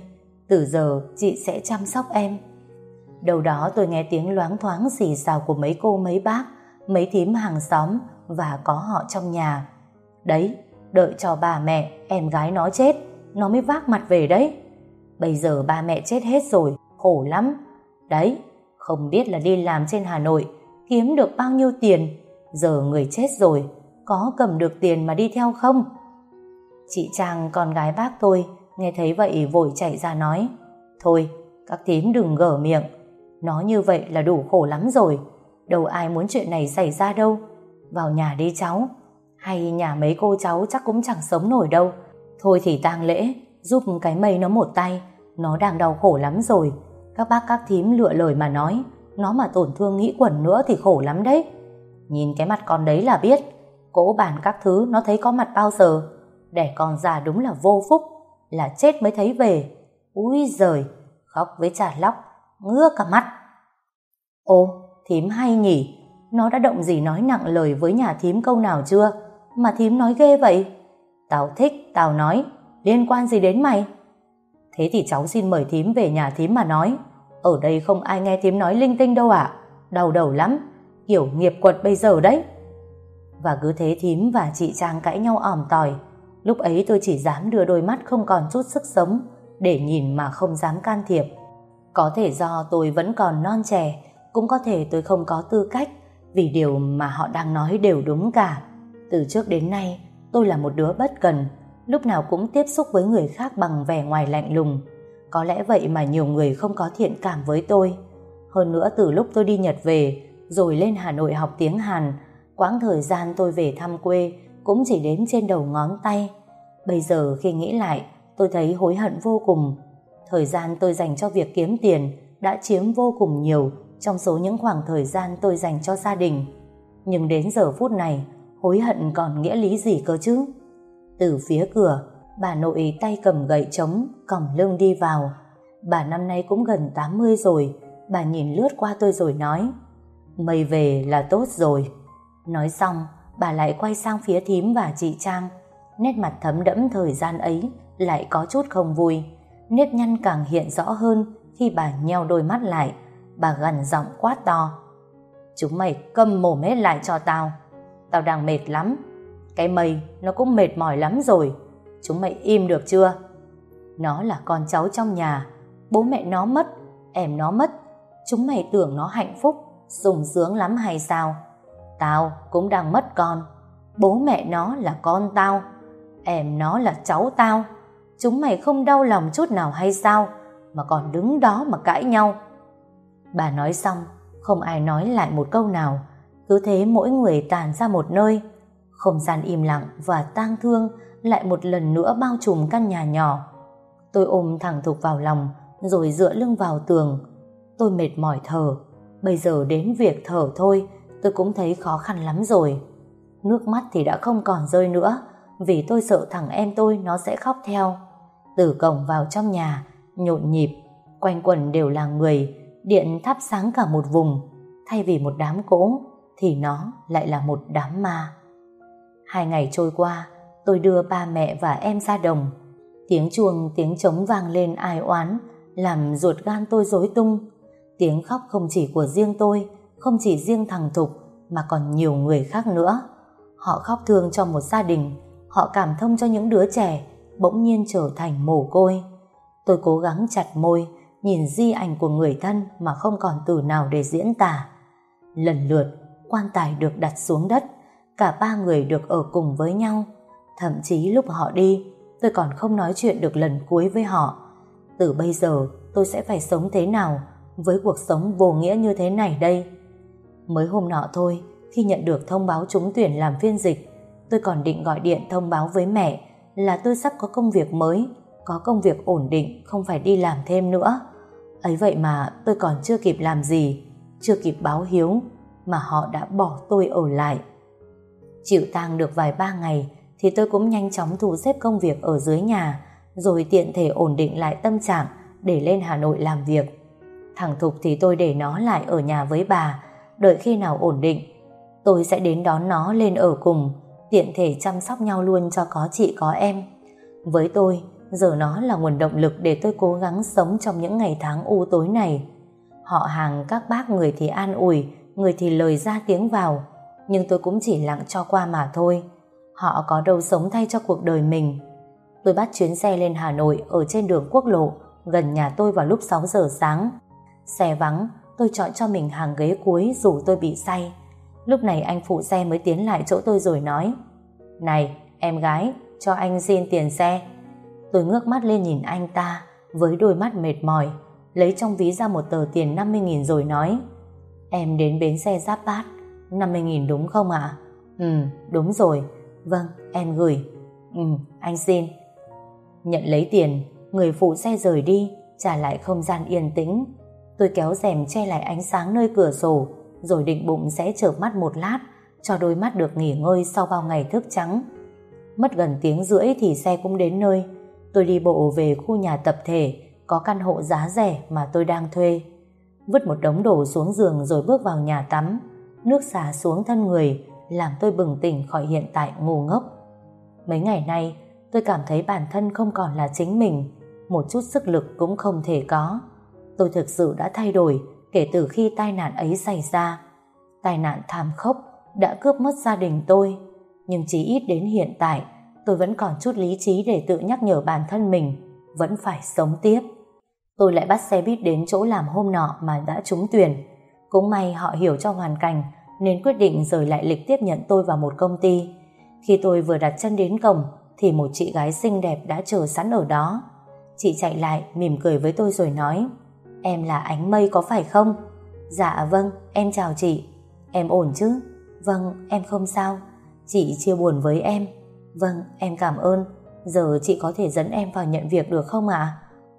Từ giờ chị sẽ chăm sóc em. Đâu đó tôi nghe tiếng loáng thoáng xì xào của mấy cô mấy bác, mấy thím hàng xóm và có họ trong nhà. Đấy, đợi cho bà mẹ, em gái nó chết, nó mới vác mặt về đấy. Bây giờ ba mẹ chết hết rồi, khổ lắm. Đấy, không biết là đi làm trên Hà Nội kiếm được bao nhiêu tiền, giờ người chết rồi, có cầm được tiền mà đi theo không? Chị Trang, con gái bác tôi, nghe thấy vậy vội chạy ra nói: Thôi, các thím đừng gở miệng, nó như vậy là đủ khổ lắm rồi, đâu ai muốn chuyện này xảy ra đâu. Vào nhà đi cháu, hay nhà mấy cô cháu chắc cũng chẳng sống nổi đâu. Thôi thì tang lễ, giúp cái Mây nó một tay, nó đang đau khổ lắm rồi. Các bác các thím lựa lời mà nói, nó mà tổn thương nghĩ quẩn nữa thì khổ lắm đấy. Nhìn cái mặt con đấy là biết, cỗ bàn các thứ nó thấy có mặt bao giờ. Đẻ con già đúng là vô phúc, là chết mới thấy về. Úi giời, khóc với chả lóc, ngứa cả mắt. Ô, thím hay nhỉ, nó đã động gì nói nặng lời với nhà thím câu nào chưa mà thím nói ghê vậy? Tao thích, tao nói, liên quan gì đến mày? Thế thì cháu xin mời thím về nhà thím mà nói. Ở đây không ai nghe thím nói linh tinh đâu ạ. Đau đầu lắm, kiểu nghiệp quật bây giờ đấy. Và cứ thế thím và chị Trang cãi nhau òm tỏi. Lúc ấy tôi chỉ dám đưa đôi mắt không còn chút sức sống để nhìn mà không dám can thiệp. Có thể do tôi vẫn còn non trẻ, cũng có thể tôi không có tư cách, vì điều mà họ đang nói đều đúng cả. Từ trước đến nay tôi là một đứa bất cần, lúc nào cũng tiếp xúc với người khác bằng vẻ ngoài lạnh lùng. Có lẽ vậy mà nhiều người không có thiện cảm với tôi. Hơn nữa từ lúc tôi đi Nhật về rồi lên Hà Nội học tiếng Hàn, quãng thời gian tôi về thăm quê cũng chỉ đếm trên đầu ngón tay. Bây giờ khi nghĩ lại, tôi thấy hối hận vô cùng. Thời gian tôi dành cho việc kiếm tiền đã chiếm vô cùng nhiều trong số những khoảng thời gian tôi dành cho gia đình. Nhưng đến giờ phút này, hối hận còn nghĩa lý gì cơ chứ? Từ phía cửa, bà nội tay cầm gậy trống, còng lưng đi vào. Bà năm nay cũng gần 80 rồi. Bà nhìn lướt qua tôi rồi nói: Mây về là tốt rồi. Nói xong, bà lại quay sang phía thím và chị Trang. Nét mặt thấm đẫm thời gian ấy lại có chút không vui. Nếp nhăn càng hiện rõ hơn khi bà nheo đôi mắt lại. Bà gằn giọng quát to: Chúng mày câm mồm hết lại cho tao. Tao đang mệt lắm. Cái Mây nó cũng mệt mỏi lắm rồi. Chúng mày im được chưa? Nó là con cháu trong nhà. Bố mẹ nó mất, em nó mất, chúng mày tưởng nó hạnh phúc, sung sướng lắm hay sao? Tao cũng đang mất con. Bố mẹ nó là con tao, em nó là cháu tao. Chúng mày không đau lòng chút nào hay sao mà còn đứng đó mà cãi nhau? Bà nói xong, không ai nói lại một câu nào. Cứ thế mỗi người tản ra một nơi. Không gian im lặng và tang thương lại một lần nữa bao trùm căn nhà nhỏ. Tôi ôm thằng Thục vào lòng rồi dựa lưng vào tường. Tôi mệt mỏi thở. Bây giờ đến việc thở thôi tôi cũng thấy khó khăn lắm rồi. Nước mắt thì đã không còn rơi nữa, vì tôi sợ thằng em tôi nó sẽ khóc theo. Từ cổng vào trong nhà nhộn nhịp, quanh quẩn đều là người, điện thắp sáng cả một vùng. Thay vì một đám cỗ thì nó lại là một đám ma. 2 ngày trôi qua, tôi đưa ba mẹ và em ra đồng. Tiếng chuông, tiếng trống vang lên ai oán, làm ruột gan tôi rối tung. Tiếng khóc không chỉ của riêng tôi, không chỉ riêng thằng Thục, mà còn nhiều người khác nữa. Họ khóc thương cho một gia đình, họ cảm thông cho những đứa trẻ bỗng nhiên trở thành mồ côi. Tôi cố gắng chặt môi, nhìn di ảnh của người thân mà không còn từ nào để diễn tả. Lần lượt, quan tài được đặt xuống đất, cả 3 người được ở cùng với nhau. Thậm chí lúc họ đi, tôi còn không nói chuyện được lần cuối với họ. Từ bây giờ, tôi sẽ phải sống thế nào với cuộc sống vô nghĩa như thế này đây? Mới hôm nọ thôi, khi nhận được thông báo trúng tuyển làm phiên dịch, tôi còn định gọi điện thông báo với mẹ là tôi sắp có công việc mới, có công việc ổn định, không phải đi làm thêm nữa. Ấy vậy mà tôi còn chưa kịp làm gì, chưa kịp báo hiếu, mà họ đã bỏ tôi ở lại. Chịu tang được vài 3 ngày thì tôi cũng nhanh chóng thu xếp công việc ở dưới nhà, rồi tiện thể ổn định lại tâm trạng để lên Hà Nội làm việc. Thằng Thục thì tôi để nó lại ở nhà với bà, đợi khi nào ổn định tôi sẽ đến đón nó lên ở cùng, tiện thể chăm sóc nhau luôn cho có chị có em. Với tôi giờ nó là nguồn động lực để tôi cố gắng sống trong những ngày tháng u tối này. Họ hàng các bác, người thì an ủi, người thì lời ra tiếng vào, nhưng tôi cũng chỉ lặng cho qua mà thôi. Họ có đâu sống thay cho cuộc đời mình. Tôi bắt chuyến xe lên Hà Nội ở trên đường quốc lộ gần nhà tôi vào lúc 6 giờ sáng. Xe vắng, tôi chọn cho mình hàng ghế cuối dù tôi bị say. Lúc này anh phụ xe mới tiến lại chỗ tôi rồi nói: "Này, em gái, cho anh xin tiền xe." Tôi ngước mắt lên nhìn anh ta với đôi mắt mệt mỏi, lấy trong ví ra một tờ tiền 50.000 rồi nói: "Em đến bến xe Giáp Bát, 50.000 đúng không ạ?" Đúng rồi." "Vâng, em gửi." Anh xin." Nhận lấy tiền, người phụ xe rời đi, trả lại không gian yên tĩnh. Tôi kéo rèm che lại ánh sáng nơi cửa sổ, rồi định bụng sẽ chợp mắt một lát, cho đôi mắt được nghỉ ngơi sau bao ngày thức trắng. Mất gần tiếng rưỡi thì xe cũng đến nơi. Tôi đi bộ về khu nhà tập thể có căn hộ giá rẻ mà tôi đang thuê. Vứt một đống đồ xuống giường rồi bước vào nhà tắm. Nước xả xuống thân người làm tôi bừng tỉnh khỏi hiện tại ngu ngốc. Mấy ngày nay tôi cảm thấy bản thân không còn là chính mình, một chút sức lực cũng không thể có. Tôi thực sự đã thay đổi kể từ khi tai nạn ấy xảy ra. Tai nạn thảm khốc đã cướp mất gia đình tôi, nhưng chỉ ít đến hiện tại tôi vẫn còn chút lý trí để tự nhắc nhở bản thân mình vẫn phải sống tiếp. Tôi lại bắt xe buýt đến chỗ làm hôm nọ mà đã trúng tuyển. Cũng may họ hiểu cho hoàn cảnh nên quyết định rời lại lịch tiếp nhận tôi vào một công ty. Khi tôi vừa đặt chân đến cổng thì một chị gái xinh đẹp đã chờ sẵn ở đó. Chị chạy lại mỉm cười với tôi rồi nói: "Em là Ánh Mây có phải không?" "Dạ vâng, em chào chị." "Em ổn chứ?" "Vâng, em không sao. Chị chia buồn với em." "Vâng, em cảm ơn. Giờ chị có thể dẫn em vào nhận việc được không ạ?"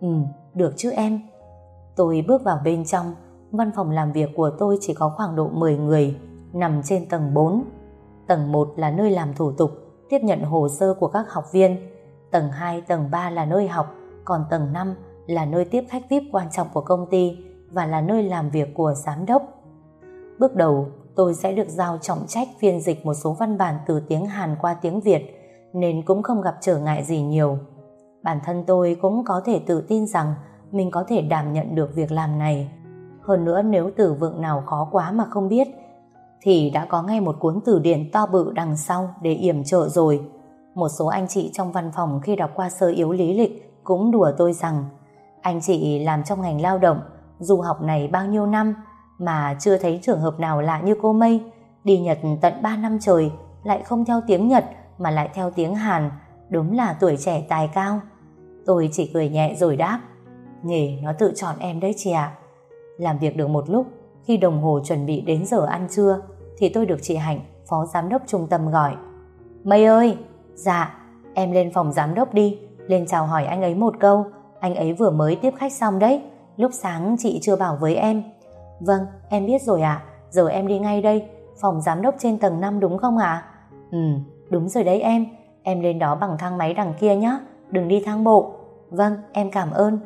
Được chứ em." Tôi bước vào bên trong. Văn phòng làm việc của tôi chỉ có khoảng độ 10 người, nằm trên tầng 4. Tầng 1 là nơi làm thủ tục, tiếp nhận hồ sơ của các học viên. Tầng 2, tầng 3 là nơi học, còn tầng 5 là nơi tiếp khách VIP quan trọng của công ty và là nơi làm việc của giám đốc. Bước đầu, tôi sẽ được giao trọng trách phiên dịch một số văn bản từ tiếng Hàn qua tiếng Việt, nên cũng không gặp trở ngại gì nhiều. Bản thân tôi cũng có thể tự tin rằng mình có thể đảm nhận được việc làm này. Hơn nữa, nếu từ vựng nào khó quá mà không biết thì đã có ngay một cuốn từ điển to bự đằng sau để yểm trợ rồi. Một số anh chị trong văn phòng khi đọc qua sơ yếu lý lịch cũng đùa tôi rằng: "Anh chị làm trong ngành lao động, du học này bao nhiêu năm mà chưa thấy trường hợp nào lạ như cô Mây. Đi Nhật tận 3 năm trời, lại không theo tiếng Nhật mà lại theo tiếng Hàn, đúng là tuổi trẻ tài cao." Tôi chỉ cười nhẹ rồi đáp: "Nghề nó tự chọn em đấy chị ạ." Làm việc được một lúc, khi đồng hồ chuẩn bị đến giờ ăn trưa thì tôi được chị Hạnh, phó giám đốc trung tâm gọi: "Mây ơi." "Dạ." "Em lên phòng giám đốc đi, lên chào hỏi anh ấy một câu, anh ấy vừa mới tiếp khách xong đấy, lúc sáng chị chưa bảo với em." "Vâng, em biết rồi ạ, giờ em đi ngay đây, phòng giám đốc trên tầng 5 đúng không ạ?" Đúng rồi đấy em lên đó bằng thang máy đằng kia nhé, đừng đi thang bộ." "Vâng, em cảm ơn."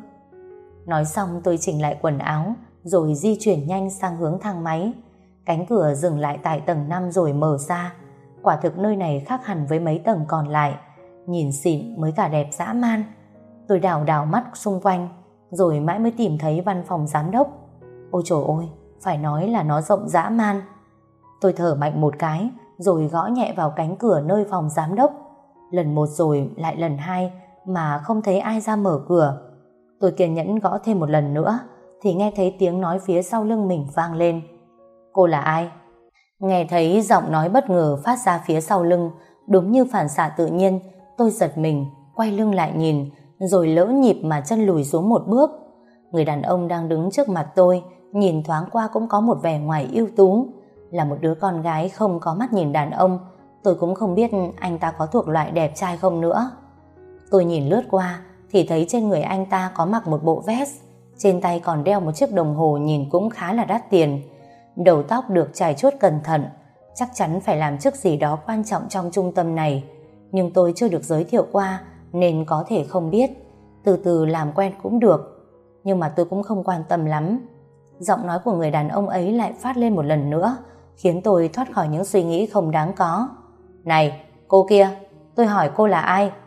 Nói xong tôi chỉnh lại quần áo rồi di chuyển nhanh sang hướng thang máy. Cánh cửa dừng lại tại tầng 5 rồi mở ra. Quả thực nơi này khác hẳn với mấy tầng còn lại, nhìn xịn mới cả đẹp dã man. Tôi đảo đảo mắt xung quanh rồi mãi mới tìm thấy văn phòng giám đốc. Ôi trời ơi, phải nói là nó rộng dã man. Tôi thở mạnh một cái rồi gõ nhẹ vào cánh cửa nơi phòng giám đốc. Lần một rồi lại lần hai mà không thấy ai ra mở cửa. Tôi kiên nhẫn gõ thêm một lần nữa thì nghe thấy tiếng nói phía sau lưng mình vang lên: "Cô là ai?" Nghe thấy giọng nói bất ngờ phát ra phía sau lưng, đúng như phản xạ tự nhiên, tôi giật mình, quay lưng lại nhìn, rồi lỡ nhịp mà chân lùi xuống một bước. Người đàn ông đang đứng trước mặt tôi, nhìn thoáng qua cũng có một vẻ ngoài ưu tú. Là một đứa con gái không có mắt nhìn đàn ông, tôi cũng không biết anh ta có thuộc loại đẹp trai không nữa. Tôi nhìn lướt qua thì thấy trên người anh ta có mặc một bộ vest, trên tay còn đeo một chiếc đồng hồ nhìn cũng khá là đắt tiền. Đầu tóc được chải chuốt cẩn thận, chắc chắn phải làm chức gì đó quan trọng trong trung tâm này, nhưng tôi chưa được giới thiệu qua nên có thể không biết. Từ từ làm quen cũng được, nhưng mà tôi cũng không quan tâm lắm. Giọng nói của người đàn ông ấy lại phát lên một lần nữa, khiến tôi thoát khỏi những suy nghĩ không đáng có. "Này, cô kia, tôi hỏi cô là ai?"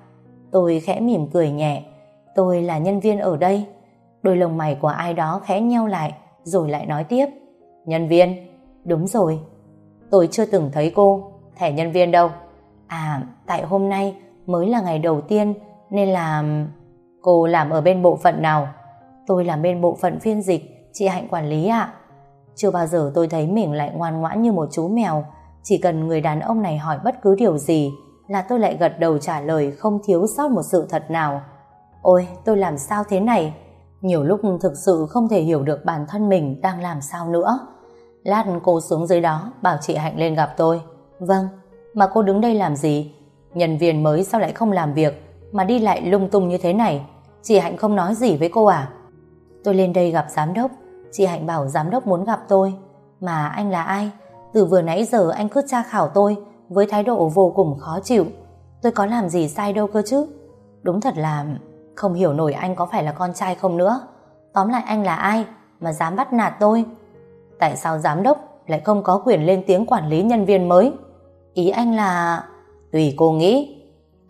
Tôi khẽ mỉm cười nhẹ. Tôi là nhân viên ở đây. Đôi lông mày của ai đó khẽ nheo lại, rồi lại nói tiếp. Nhân viên? Đúng rồi. Tôi chưa từng thấy cô. Thẻ nhân viên đâu? À, tại hôm nay mới là ngày đầu tiên nên là... Cô làm ở bên bộ phận nào? Tôi làm bên bộ phận phiên dịch, chị Hạnh quản lý ạ. Chưa bao giờ tôi thấy mình lại ngoan ngoãn như một chú mèo. Chỉ cần người đàn ông này hỏi bất cứ điều gì là tôi lại gật đầu trả lời, không thiếu sót một sự thật nào. Ôi, tôi làm sao thế này? Nhiều lúc thực sự không thể hiểu được bản thân mình đang làm sao nữa. Lát cô xuống dưới đó bảo chị Hạnh lên gặp tôi. Vâng, mà cô đứng đây làm gì? Nhân viên mới sao lại không làm việc mà đi lại lung tung như thế này? Chị Hạnh không nói gì với cô à? Tôi lên đây gặp giám đốc. Chị Hạnh bảo giám đốc muốn gặp tôi. Mà anh là ai? Từ vừa nãy giờ anh cứ tra khảo tôi với thái độ vô cùng khó chịu. Tôi có làm gì sai đâu cơ chứ? Đúng thật là không hiểu nổi anh có phải là con trai không nữa. Tóm lại anh là ai mà dám bắt nạt tôi? Tại sao giám đốc lại không có quyền lên tiếng quản lý nhân viên mới? Ý anh là... Tùy cô nghĩ.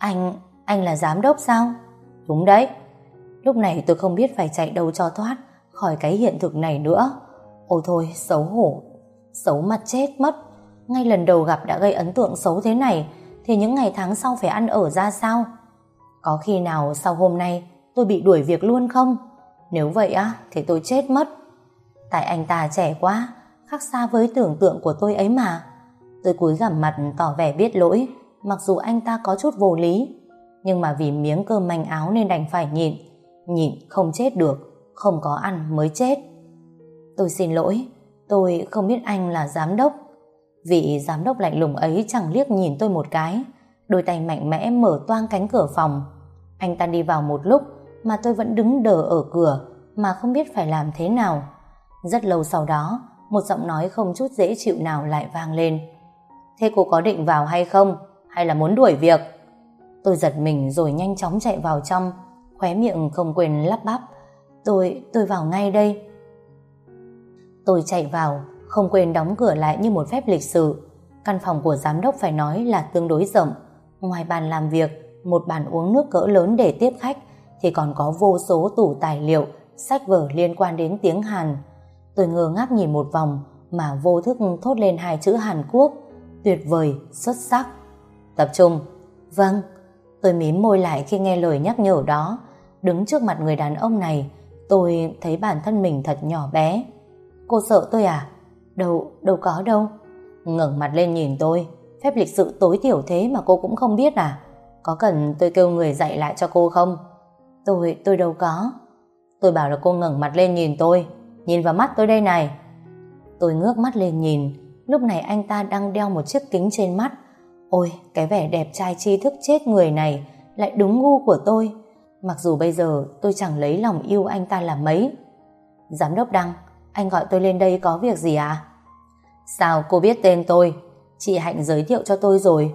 Anh là giám đốc sao? Đúng đấy. Lúc này tôi không biết phải chạy đâu cho thoát khỏi cái hiện thực này nữa. Ôi thôi, xấu hổ, xấu mặt chết mất. Ngay lần đầu gặp đã gây ấn tượng xấu thế này thì những ngày tháng sau phải ăn ở ra sao? Có khi nào sau hôm nay tôi bị đuổi việc luôn không? Nếu vậy á thì tôi chết mất. Tại anh ta trẻ quá, khác xa với tưởng tượng của tôi ấy mà. Tôi cúi gằm mặt tỏ vẻ biết lỗi, mặc dù anh ta có chút vô lý. Nhưng mà vì miếng cơm manh áo nên đành phải nhịn. Nhịn không chết được, không có ăn mới chết. Tôi xin lỗi, tôi không biết anh là giám đốc. Vị giám đốc lạnh lùng ấy chẳng liếc nhìn tôi một cái, đôi tay mạnh mẽ mở toang cánh cửa phòng. Anh ta đi vào một lúc mà tôi vẫn đứng đờ ở cửa mà không biết phải làm thế nào. Rất lâu sau đó, một giọng nói không chút dễ chịu nào lại vang lên. Thế cô có định vào hay không? Hay là muốn đuổi việc? Tôi giật mình rồi nhanh chóng chạy vào trong, khóe miệng không quên lắp bắp. Tôi vào ngay đây. Tôi chạy vào, không quên đóng cửa lại như một phép lịch sự. Căn phòng của giám đốc phải nói là tương đối rộng. Ngoài bàn làm việc, một bàn uống nước cỡ lớn để tiếp khách, thì còn có vô số tủ tài liệu, sách vở liên quan đến tiếng Hàn. Tôi ngơ ngác nhìn một vòng mà vô thức thốt lên hai chữ Hàn Quốc. Tuyệt vời, xuất sắc. Tập trung. Vâng. Tôi mím môi lại khi nghe lời nhắc nhở đó. Đứng trước mặt người đàn ông này, tôi thấy bản thân mình thật nhỏ bé. Cô sợ tôi à? Đâu có đâu. Ngẩng mặt lên nhìn tôi. Phép lịch sự tối thiểu thế mà cô cũng không biết à? Có cần tôi kêu người dạy lại cho cô không? Tôi đâu có. Tôi bảo là cô ngẩng mặt lên nhìn tôi. Nhìn vào mắt tôi đây này. Tôi ngước mắt lên nhìn. Lúc này anh ta đang đeo một chiếc kính trên mắt. Ôi, cái vẻ đẹp trai tri thức chết người này lại đúng gu của tôi. Mặc dù bây giờ tôi chẳng lấy lòng yêu anh ta là mấy. Giám đốc Đăng, anh gọi tôi lên đây có việc gì à? Sao cô biết tên tôi? Chị Hạnh giới thiệu cho tôi rồi.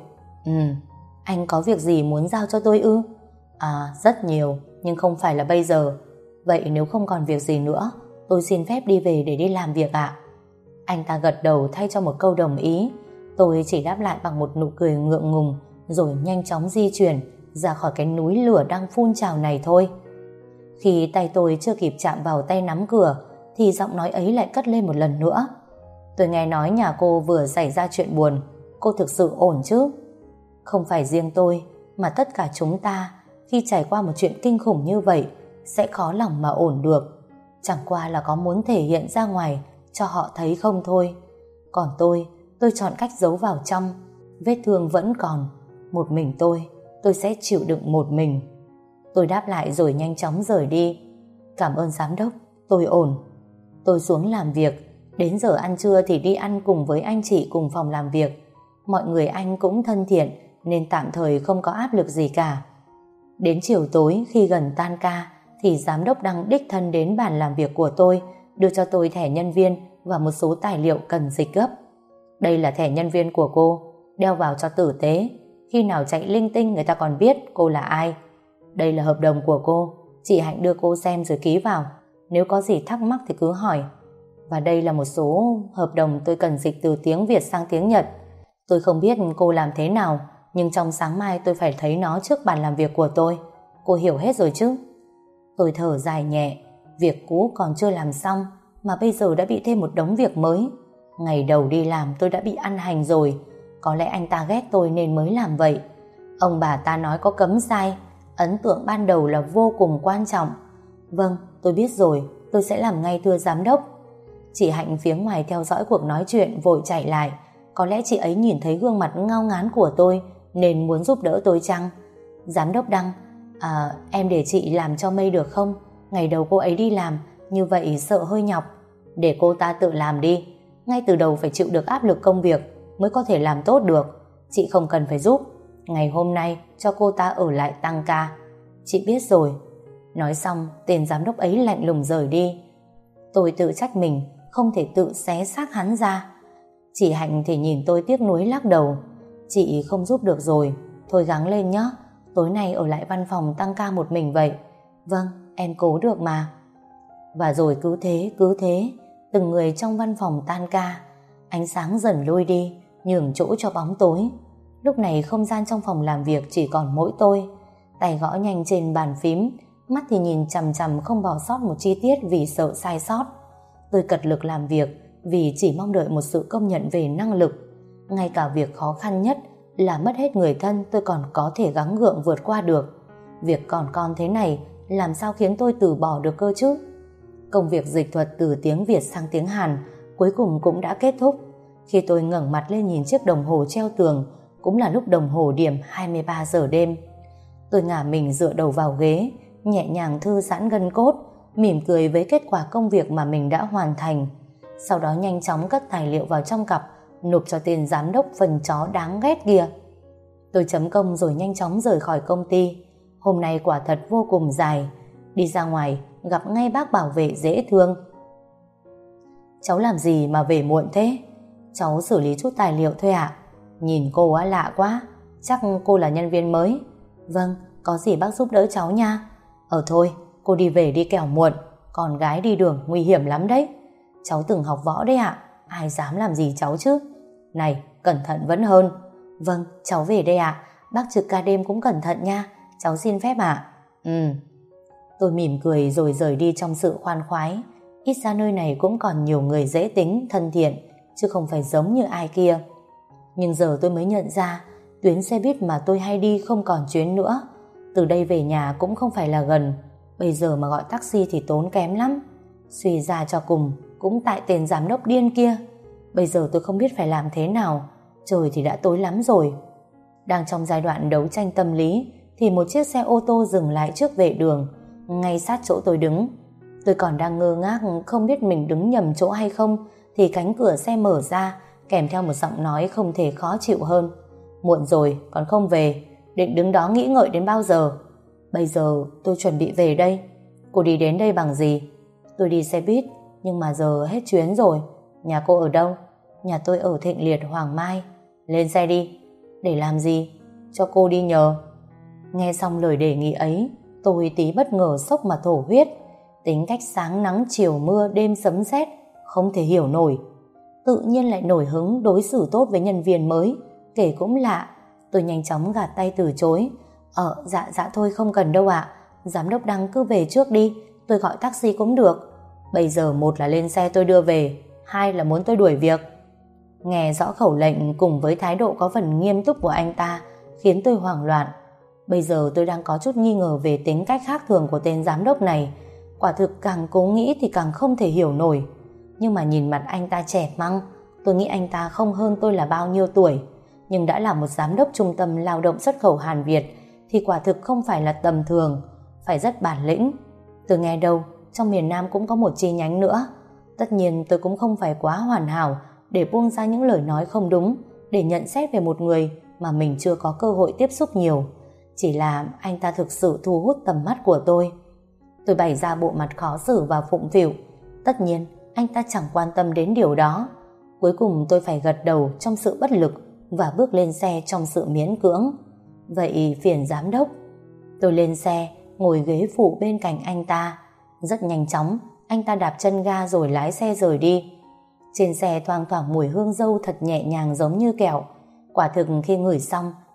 Anh có việc gì muốn giao cho tôi ư? À, rất nhiều, nhưng không phải là bây giờ. Vậy nếu không còn việc gì nữa, tôi xin phép đi về để đi làm việc ạ. Anh ta gật đầu thay cho một câu đồng ý. Tôi chỉ đáp lại bằng một nụ cười ngượng ngùng, rồi nhanh chóng di chuyển ra khỏi cái núi lửa đang phun trào này thôi. Khi tay tôi chưa kịp chạm vào tay nắm cửa thì giọng nói ấy lại cất lên một lần nữa. Tôi nghe nói nhà cô vừa xảy ra chuyện buồn. Cô thực sự ổn chứ? Không phải riêng tôi mà tất cả chúng ta khi trải qua một chuyện kinh khủng như vậy sẽ khó lòng mà ổn được. Chẳng qua là có muốn thể hiện ra ngoài cho họ thấy không thôi. Còn tôi chọn cách giấu vào trong. Vết thương vẫn còn. Một mình tôi sẽ chịu đựng một mình. Tôi đáp lại rồi nhanh chóng rời đi. Cảm ơn giám đốc, tôi ổn. Tôi xuống làm việc. Đến giờ ăn trưa thì đi ăn cùng với anh chị cùng phòng làm việc. Mọi người anh cũng thân thiện nên tạm thời không có áp lực gì cả. Đến chiều tối khi gần tan ca thì giám đốc Đăng đích thân đến bàn làm việc của tôi, đưa cho tôi thẻ nhân viên và một số tài liệu cần dịch gấp. Đây là thẻ nhân viên của cô, đeo vào cho tử tế. Khi nào chạy linh tinh người ta còn biết cô là ai. Đây là hợp đồng của cô, chị Hạnh đưa cô xem rồi ký vào. Nếu có gì thắc mắc thì cứ hỏi. Và đây là một số hợp đồng tôi cần dịch từ tiếng Việt sang tiếng Nhật. Tôi không biết cô làm thế nào nhưng trong sáng mai tôi phải thấy nó trước bàn làm việc của tôi. Cô hiểu hết rồi chứ? Tôi thở dài nhẹ. Việc cũ còn chưa làm xong mà bây giờ đã bị thêm một đống việc mới. Ngày đầu đi làm tôi đã bị ăn hành rồi. Có lẽ anh ta ghét tôi nên mới làm vậy. Ông bà ta nói có cấm sai, ấn tượng ban đầu là vô cùng quan trọng. Vâng, tôi biết rồi, tôi sẽ làm ngay thưa giám đốc. Chị Hạnh phía ngoài theo dõi cuộc nói chuyện vội chạy lại. Có lẽ chị ấy nhìn thấy gương mặt ngao ngán của tôi nên muốn giúp đỡ tôi chăng? Giám đốc Đăng, em để chị làm cho Mây được không? Ngày đầu cô ấy đi làm, như vậy sợ hơi nhọc. Để cô ta tự làm đi. Ngay từ đầu phải chịu được áp lực công việc mới có thể làm tốt được. Chị không cần phải giúp. Ngày hôm nay cho cô ta ở lại tăng ca. Chị biết rồi. Nói xong, tên giám đốc ấy lạnh lùng rời đi. Tôi tự trách mình không thể tự xé xác hắn ra. Chị Hạnh thì nhìn tôi tiếc nuối lắc đầu. Chị không giúp được rồi, thôi gắng lên nhé. Tối nay ở lại văn phòng tăng ca một mình vậy. Vâng, em cố được mà. Và rồi cứ thế từng người trong văn phòng tan ca. Ánh sáng dần lôi đi, nhường chỗ cho bóng tối. Lúc này không gian trong phòng làm việc chỉ còn mỗi tôi. Tay gõ nhanh trên bàn phím, mắt thì nhìn chằm chằm không bỏ sót một chi tiết vì sợ sai sót. Tôi cật lực làm việc vì chỉ mong đợi một sự công nhận về năng lực. Ngay cả việc khó khăn nhất là mất hết người thân tôi còn có thể gắng gượng vượt qua được. Việc còn con thế này làm sao khiến tôi từ bỏ được cơ chứ? Công việc dịch thuật từ tiếng Việt sang tiếng Hàn cuối cùng cũng đã kết thúc. Khi tôi ngẩng mặt lên nhìn chiếc đồng hồ treo tường, cũng là lúc đồng hồ điểm 23 giờ đêm. Tôi ngả mình dựa đầu vào ghế, nhẹ nhàng thư giãn gân cốt, mỉm cười với kết quả công việc mà mình đã hoàn thành. Sau đó nhanh chóng cất tài liệu vào trong cặp, nộp cho tên giám đốc phần chó đáng ghét kia. Tôi chấm công rồi nhanh chóng rời khỏi công ty. Hôm nay quả thật vô cùng dài. Đi ra ngoài gặp ngay bác bảo vệ dễ thương. Cháu làm gì mà về muộn thế? Cháu xử lý chút tài liệu thôi ạ. Nhìn cô á lạ quá, chắc cô là nhân viên mới. Vâng, có gì bác giúp đỡ cháu nha. Thôi, cô đi về đi kẻo muộn. Con gái đi đường nguy hiểm lắm đấy. Cháu từng học võ đấy ạ. Ai dám làm gì cháu chứ? Này, cẩn thận vẫn hơn. Vâng, cháu về đây ạ. Bác trực ca đêm cũng cẩn thận nha. Cháu xin phép ạ. Tôi mỉm cười rồi rời đi trong sự khoan khoái. Ít ra nơi này cũng còn nhiều người dễ tính, thân thiện, chứ không phải giống như ai kia. Nhưng giờ tôi mới nhận ra tuyến xe buýt mà tôi hay đi không còn chuyến nữa. Từ đây về nhà cũng không phải là gần. Bây giờ mà gọi taxi thì tốn kém lắm. Suy ra cho cùng cũng tại tên giám đốc điên kia. Bây giờ tôi không biết phải làm thế nào. Trời thì đã tối lắm rồi. Đang trong giai đoạn đấu tranh tâm lý thì một chiếc xe ô tô dừng lại trước vệ đường, ngay sát chỗ tôi đứng. Tôi còn đang ngơ ngác không biết mình đứng nhầm chỗ hay không thì cánh cửa xe mở ra kèm theo một giọng nói không thể khó chịu hơn. Muộn rồi còn không về, định đứng đó nghĩ ngợi đến bao giờ? Bây giờ tôi chuẩn bị về đây. Cô đi đến đây bằng gì? Tôi đi xe buýt, nhưng mà giờ hết chuyến rồi. Nhà cô ở đâu? Nhà tôi ở Thịnh Liệt, Hoàng Mai. Lên xe đi. Để làm gì? Cho cô đi nhờ. Nghe xong lời đề nghị ấy, tôi tí bất ngờ sốc mà thổ huyết. Tính cách sáng nắng chiều mưa đêm sấm sét, không thể hiểu nổi. Tự nhiên lại nổi hứng đối xử tốt với nhân viên mới, kể cũng lạ. Tôi nhanh chóng gạt tay từ chối. Dạ thôi không cần đâu ạ. Giám đốc Đăng cứ về trước đi, tôi gọi taxi cũng được. Bây giờ một là lên xe tôi đưa về, hai là muốn tôi đuổi việc. Nghe rõ khẩu lệnh cùng với thái độ có phần nghiêm túc của anh ta khiến tôi hoảng loạn. Bây giờ tôi đang có chút nghi ngờ về tính cách khác thường của tên giám đốc này. Quả thực càng cố nghĩ thì càng không thể hiểu nổi. Nhưng mà nhìn mặt anh ta trẻ măng, tôi nghĩ anh ta không hơn tôi là bao nhiêu tuổi. Nhưng đã là một giám đốc trung tâm lao động xuất khẩu Hàn Việt thì quả thực không phải là tầm thường, phải rất bản lĩnh. Tôi nghe đâu trong miền Nam cũng có một chi nhánh nữa. Tất nhiên tôi cũng không phải quá hoàn hảo để buông ra những lời nói không đúng, để nhận xét về một người mà mình chưa có cơ hội tiếp xúc nhiều. Chỉ là anh ta thực sự thu hút tầm mắt của tôi. Tôi bày ra bộ mặt khó xử và phụng phịu. Tất nhiên anh ta chẳng quan tâm đến điều đó. Cuối cùng tôi phải gật đầu trong sự bất lực và bước lên xe trong sự miễn cưỡng. Vậy phiền giám đốc. Tôi lên xe, ngồi ghế phụ bên cạnh anh ta. Rất nhanh chóng anh ta đạp chân ga rồi lái xe rời đi. Trên xe thoang thoảng mùi hương dâu thật nhẹ nhàng giống như kẹo. Quả thực khi ngửi xong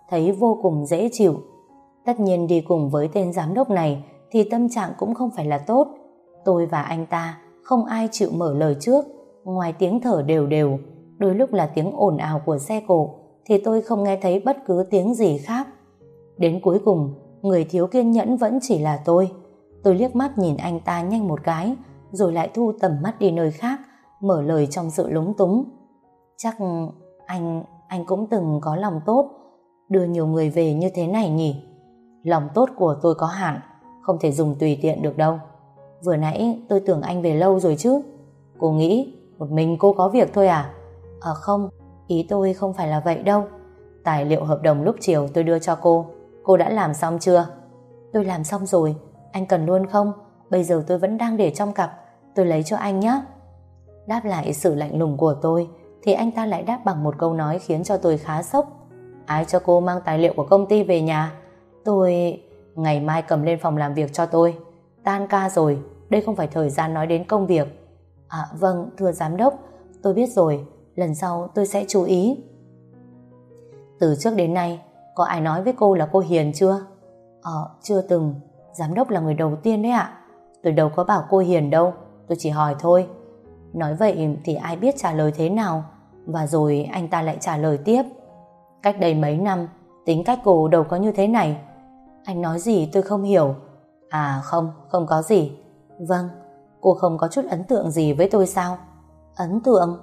thấy vô cùng dễ chịu. Tất nhiên đi cùng với tên giám đốc này thì tâm trạng cũng không phải là tốt. Tôi và anh ta không ai chịu mở lời trước, ngoài tiếng thở đều đều, đôi lúc là tiếng ồn ào của xe cộ, thì tôi không nghe thấy bất cứ tiếng gì khác. Đến cuối cùng, người thiếu kiên nhẫn vẫn chỉ là tôi. Tôi liếc mắt nhìn anh ta nhanh một cái, rồi lại thu tầm mắt đi nơi khác, mở lời trong sự lúng túng. Chắc anh cũng từng có lòng tốt, đưa nhiều người về như thế này nhỉ? Lòng tốt của tôi có hạn, không thể dùng tùy tiện được đâu. Vừa nãy tôi tưởng anh về lâu rồi chứ. Cô nghĩ một mình cô có việc thôi à? Không, ý tôi không phải là vậy đâu. Tài liệu hợp đồng lúc chiều tôi đưa cho cô đã làm xong chưa? Tôi làm xong rồi, anh cần luôn không? Bây giờ tôi vẫn đang để trong cặp, tôi lấy cho anh nhé. Đáp lại sự lạnh lùng của tôi thì anh ta lại đáp bằng một câu nói khiến cho tôi khá sốc. Ai cho cô mang tài liệu của công ty về nhà? Ngày mai cầm lên phòng làm việc cho tôi. Tan ca rồi, đây không phải thời gian nói đến công việc. Vâng, thưa giám đốc, tôi biết rồi, lần sau tôi sẽ chú ý. Từ trước đến nay, có ai nói với cô là cô hiền chưa? Chưa từng, giám đốc là người đầu tiên đấy ạ. Tôi đâu có bảo cô hiền đâu, tôi chỉ hỏi thôi. Nói vậy thì ai biết trả lời thế nào. Và rồi anh ta lại trả lời tiếp. Cách đây mấy năm, tính cách cô đâu có như thế này. Anh nói gì tôi không hiểu. Không có gì. Vâng, cô không có chút ấn tượng gì với tôi sao? Ấn tượng?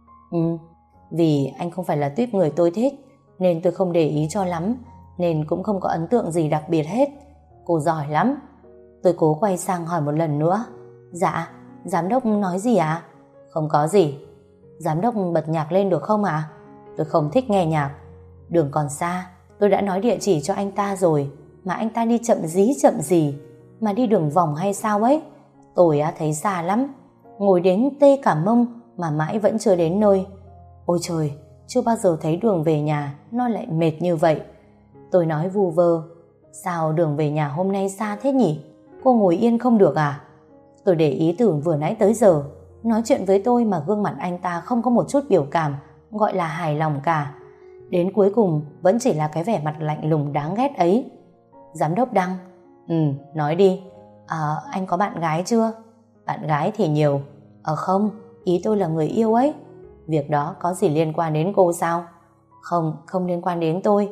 Vì anh không phải là tuýp người tôi thích, nên tôi không để ý cho lắm, nên cũng không có ấn tượng gì đặc biệt hết. Cô giỏi lắm. Tôi cố quay sang hỏi một lần nữa. Dạ, giám đốc nói gì ạ? Không có gì. Giám đốc bật nhạc lên được không ạ? Tôi không thích nghe nhạc. Đường còn xa, tôi đã nói địa chỉ cho anh ta rồi, mà anh ta đi chậm gì, mà đi đường vòng hay sao ấy. Tôi thấy xa lắm, ngồi đến tê cả mông mà mãi vẫn chưa đến nơi. Ôi trời, chưa bao giờ thấy đường về nhà nó lại mệt như vậy. Tôi nói vu vơ. Sao đường về nhà hôm nay xa thế nhỉ? Cô ngồi yên không được à? Tôi để ý tưởng vừa nãy tới giờ nói chuyện với tôi mà gương mặt anh ta không có một chút biểu cảm gọi là hài lòng cả. Đến cuối cùng vẫn chỉ là cái vẻ mặt lạnh lùng đáng ghét ấy. Giám đốc Đăng. Nói đi. Anh có bạn gái chưa? Bạn gái thì nhiều. Không, ý tôi là người yêu ấy. Việc đó có gì liên quan đến cô sao? Không liên quan đến tôi.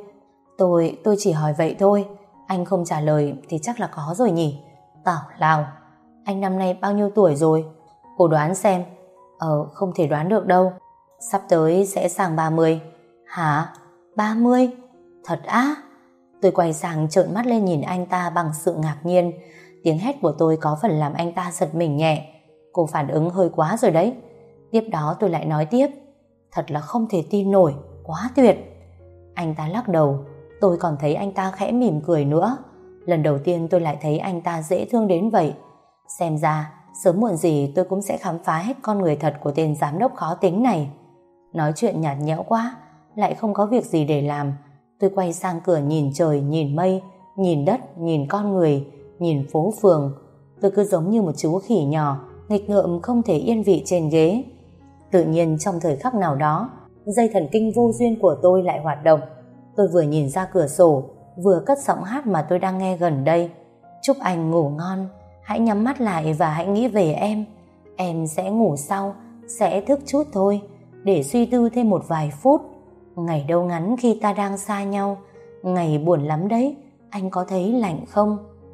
Tôi chỉ hỏi vậy thôi. Anh không trả lời thì chắc là có rồi nhỉ? Tào lao. Anh năm nay bao nhiêu tuổi rồi? Cô đoán xem. Không thể đoán được đâu. Sắp tới sẽ sang 30. Hả? 30? Thật á? Tôi quay sang trợn mắt lên nhìn anh ta bằng sự ngạc nhiên. Tiếng hét của tôi có phần làm anh ta giật mình nhẹ. Cô phản ứng hơi quá rồi đấy. Tiếp đó tôi lại nói tiếp. Thật là không thể tin nổi, quá tuyệt. Anh ta lắc đầu. Tôi còn thấy anh ta khẽ mỉm cười nữa. Lần đầu tiên tôi lại thấy anh ta dễ thương đến vậy. Xem ra sớm muộn gì tôi cũng sẽ khám phá hết con người thật của tên giám đốc khó tính này. Nói chuyện nhạt nhẽo quá, lại không có việc gì để làm. Tôi quay sang cửa nhìn trời, nhìn mây, nhìn đất, nhìn con người, nhìn phố phường. Tôi cứ giống như một chú khỉ nhỏ, nghịch ngợm không thể yên vị trên ghế. Tự nhiên trong thời khắc nào đó, dây thần kinh vô duyên của tôi lại hoạt động. Tôi vừa nhìn ra cửa sổ, vừa cất giọng hát mà tôi đang nghe gần đây. Chúc anh ngủ ngon, hãy nhắm mắt lại và hãy nghĩ về em. Em sẽ ngủ sau, sẽ thức chút thôi, để suy tư thêm một vài phút. Ngày đâu ngắn khi ta đang xa nhau, ngày buồn lắm đấy, anh có thấy lạnh không?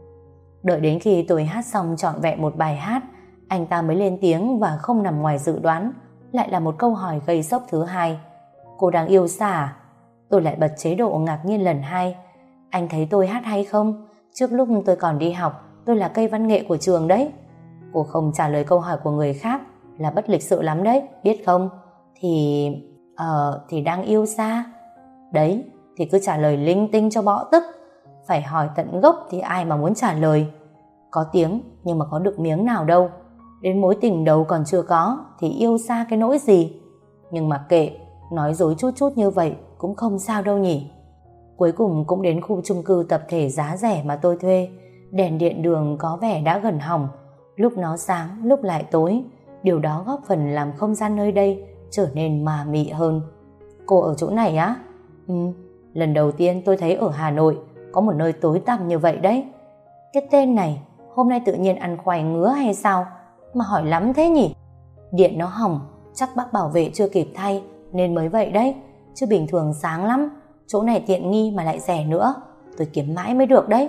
Đợi đến khi tôi hát xong trọn vẹn một bài hát, anh ta mới lên tiếng và không nằm ngoài dự đoán, lại là một câu hỏi gây sốc thứ hai. Cô đang yêu xa à? Tôi lại bật chế độ ngạc nhiên lần hai. Anh thấy tôi hát hay không? Trước lúc tôi còn đi học, tôi là cây văn nghệ của trường đấy. Cô không trả lời câu hỏi của người khác là bất lịch sự lắm đấy, biết không? Thì đang yêu xa. Đấy, thì cứ trả lời linh tinh cho bõ tức. Phải hỏi tận gốc thì ai mà muốn trả lời. Có tiếng nhưng mà có được miếng nào đâu. Đến mối tình đầu còn chưa có thì yêu xa cái nỗi gì. Nhưng mà kệ, nói dối chút chút như vậy cũng không sao đâu nhỉ. Cuối cùng cũng đến khu chung cư tập thể giá rẻ mà tôi thuê. Đèn điện đường có vẻ đã gần hỏng, lúc nó sáng lúc lại tối. Điều đó góp phần làm không gian nơi đây trở nên ma mị hơn. Cô ở chỗ này á? Lần đầu tiên tôi thấy ở Hà Nội có một nơi tối tăm như vậy đấy. Cái tên này hôm nay tự nhiên ăn khoai ngứa hay sao mà hỏi lắm thế nhỉ? Điện nó hỏng, chắc bác bảo vệ chưa kịp thay nên mới vậy đấy, chứ bình thường sáng lắm. Chỗ này tiện nghi mà lại rẻ nữa, tôi kiếm mãi mới được đấy.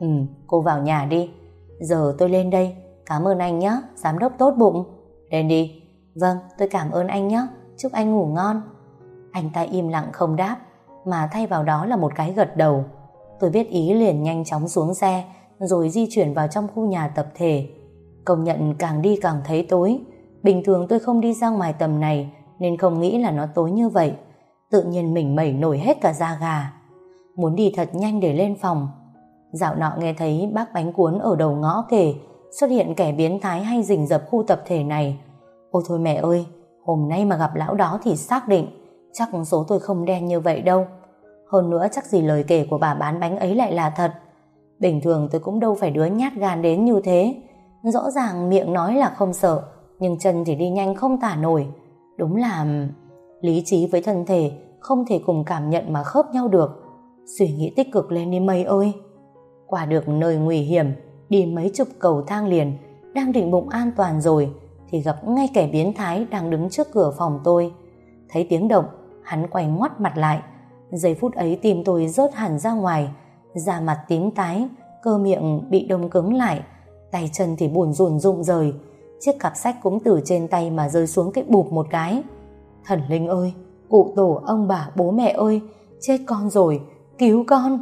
Cô vào nhà đi, giờ tôi lên đây. Cảm ơn anh nhé, giám đốc tốt bụng. Lên đi. Vâng, tôi cảm ơn anh nhé, chúc anh ngủ ngon. Anh ta im lặng không đáp, mà thay vào đó là một cái gật đầu. Tôi biết ý liền nhanh chóng xuống xe, rồi di chuyển vào trong khu nhà tập thể. Công nhận càng đi càng thấy tối. Bình thường tôi không đi ra ngoài tầm này nên không nghĩ là nó tối như vậy. Tự nhiên mình mẩy nổi hết cả da gà. Muốn đi thật nhanh để lên phòng. Dạo nọ nghe thấy bác bánh cuốn ở đầu ngõ kể xuất hiện kẻ biến thái hay rình rập khu tập thể này. Ôi thôi mẹ ơi, hôm nay mà gặp lão đó thì xác định chắc số tôi không đen như vậy đâu. Hơn nữa chắc gì lời kể của bà bán bánh ấy lại là thật. Bình thường tôi cũng đâu phải đứa nhát gan đến như thế. Rõ ràng miệng nói là không sợ, nhưng chân thì đi nhanh không tả nổi. Đúng là lý trí với thân thể không thể cùng cảm nhận mà khớp nhau được. Suy nghĩ tích cực lên đi mây ơi. Qua được nơi nguy hiểm, đi mấy chục cầu thang liền, đang định bụng an toàn rồi thì gặp ngay kẻ biến thái đang đứng trước cửa phòng tôi. Thấy tiếng động, hắn quay ngoắt mặt lại. Giây phút ấy tim tôi rớt hẳn ra ngoài, da mặt tím tái, cơ miệng bị đông cứng lại, tay chân thì bủn rủn rụng rời. Chiếc cặp sách cũng từ trên tay mà rơi xuống cái bụp một cái. Thần linh ơi, cụ tổ ông bà bố mẹ ơi, chết con rồi, cứu con.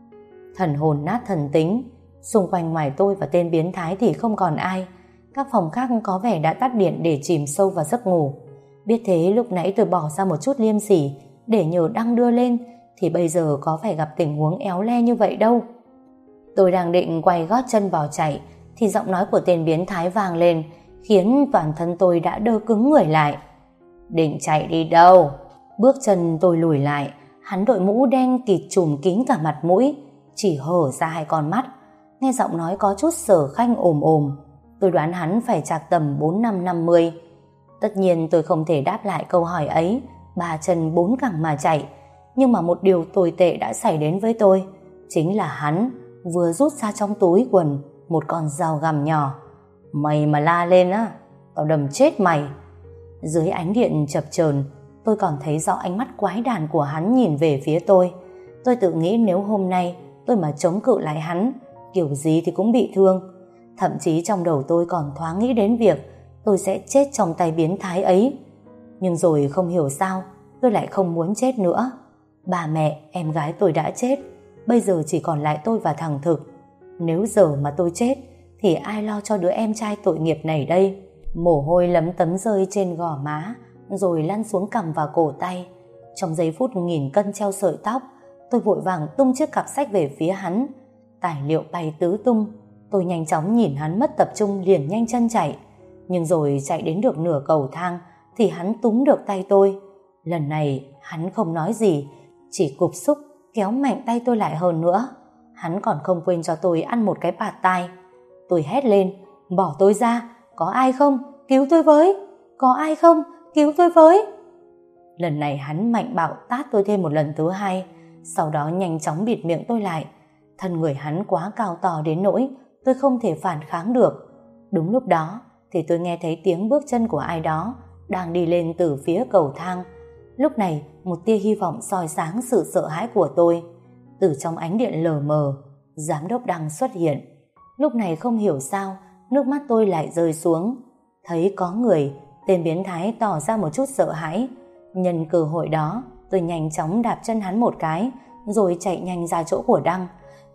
Thần hồn nát thần tính. Xung quanh ngoài tôi và tên biến thái thì không còn ai. Các phòng khác có vẻ đã tắt điện để chìm sâu vào giấc ngủ. Biết thế lúc nãy tôi bỏ ra một chút liêm sỉ để nhờ Đăng đưa lên, thì bây giờ có phải gặp tình huống éo le như vậy đâu. Tôi đang định quay gót chân bỏ chạy thì giọng nói của tên biến thái vang lên, khiến toàn thân tôi đã đơ cứng người lại. Định chạy đi đâu? Bước chân tôi lùi lại. Hắn đội mũ đen kịt trùm kín cả mặt mũi, chỉ hở ra hai con mắt. Nghe giọng nói có chút sở khanh ồm ồm. Tôi đoán hắn phải chạc tầm 4-5-50. Tất nhiên tôi không thể đáp lại câu hỏi ấy, ba chân bốn cẳng mà chạy. Nhưng mà một điều tồi tệ đã xảy đến với tôi. Chính là hắn vừa rút ra trong túi quần một con dao găm nhỏ. Mày mà la lên á, tao đâm chết mày. Dưới ánh điện chập chờn, tôi còn thấy rõ ánh mắt quái đản của hắn nhìn về phía tôi. Tôi tự nghĩ nếu hôm nay tôi mà chống cự lại hắn, kiểu gì thì cũng bị thương. Thậm chí trong đầu tôi còn thoáng nghĩ đến việc tôi sẽ chết trong tay biến thái ấy. Nhưng rồi không hiểu sao tôi lại không muốn chết nữa. Bà mẹ, em gái tôi đã chết, bây giờ chỉ còn lại tôi và thằng Thực. Nếu giờ mà tôi chết thì ai lo cho đứa em trai tội nghiệp này đây? Mồ hôi lấm tấm rơi trên gò má, rồi lăn xuống cằm và cổ tay. Trong giây phút nghìn cân treo sợi tóc, tôi vội vàng tung chiếc cặp sách về phía hắn. Tài liệu bay tứ tung. Tôi nhanh chóng nhìn hắn mất tập trung liền nhanh chân chạy. Nhưng rồi chạy đến được nửa cầu thang thì hắn túm được tay tôi. Lần này hắn không nói gì, chỉ cụp xúc kéo mạnh tay tôi lại hơn nữa. Hắn còn không quên cho tôi ăn một cái bạt tai. Tôi hét lên, bỏ tôi ra, có ai không? Cứu tôi với! Có ai không? Cứu tôi với! Lần này hắn mạnh bạo tát tôi thêm một lần thứ hai, sau đó nhanh chóng bịt miệng tôi lại. Thân người hắn quá cao to đến nỗi tôi không thể phản kháng được. Đúng lúc đó thì tôi nghe thấy tiếng bước chân của ai đó đang đi lên từ phía cầu thang. Lúc này một tia hy vọng soi sáng sự sợ hãi của tôi. Từ trong ánh điện lờ mờ, giám đốc Đăng xuất hiện. Lúc này không hiểu sao nước mắt tôi lại rơi xuống. Thấy có người, tên biến thái tỏ ra một chút sợ hãi. Nhân cơ hội đó tôi nhanh chóng đạp chân hắn một cái, rồi chạy nhanh ra chỗ của Đăng.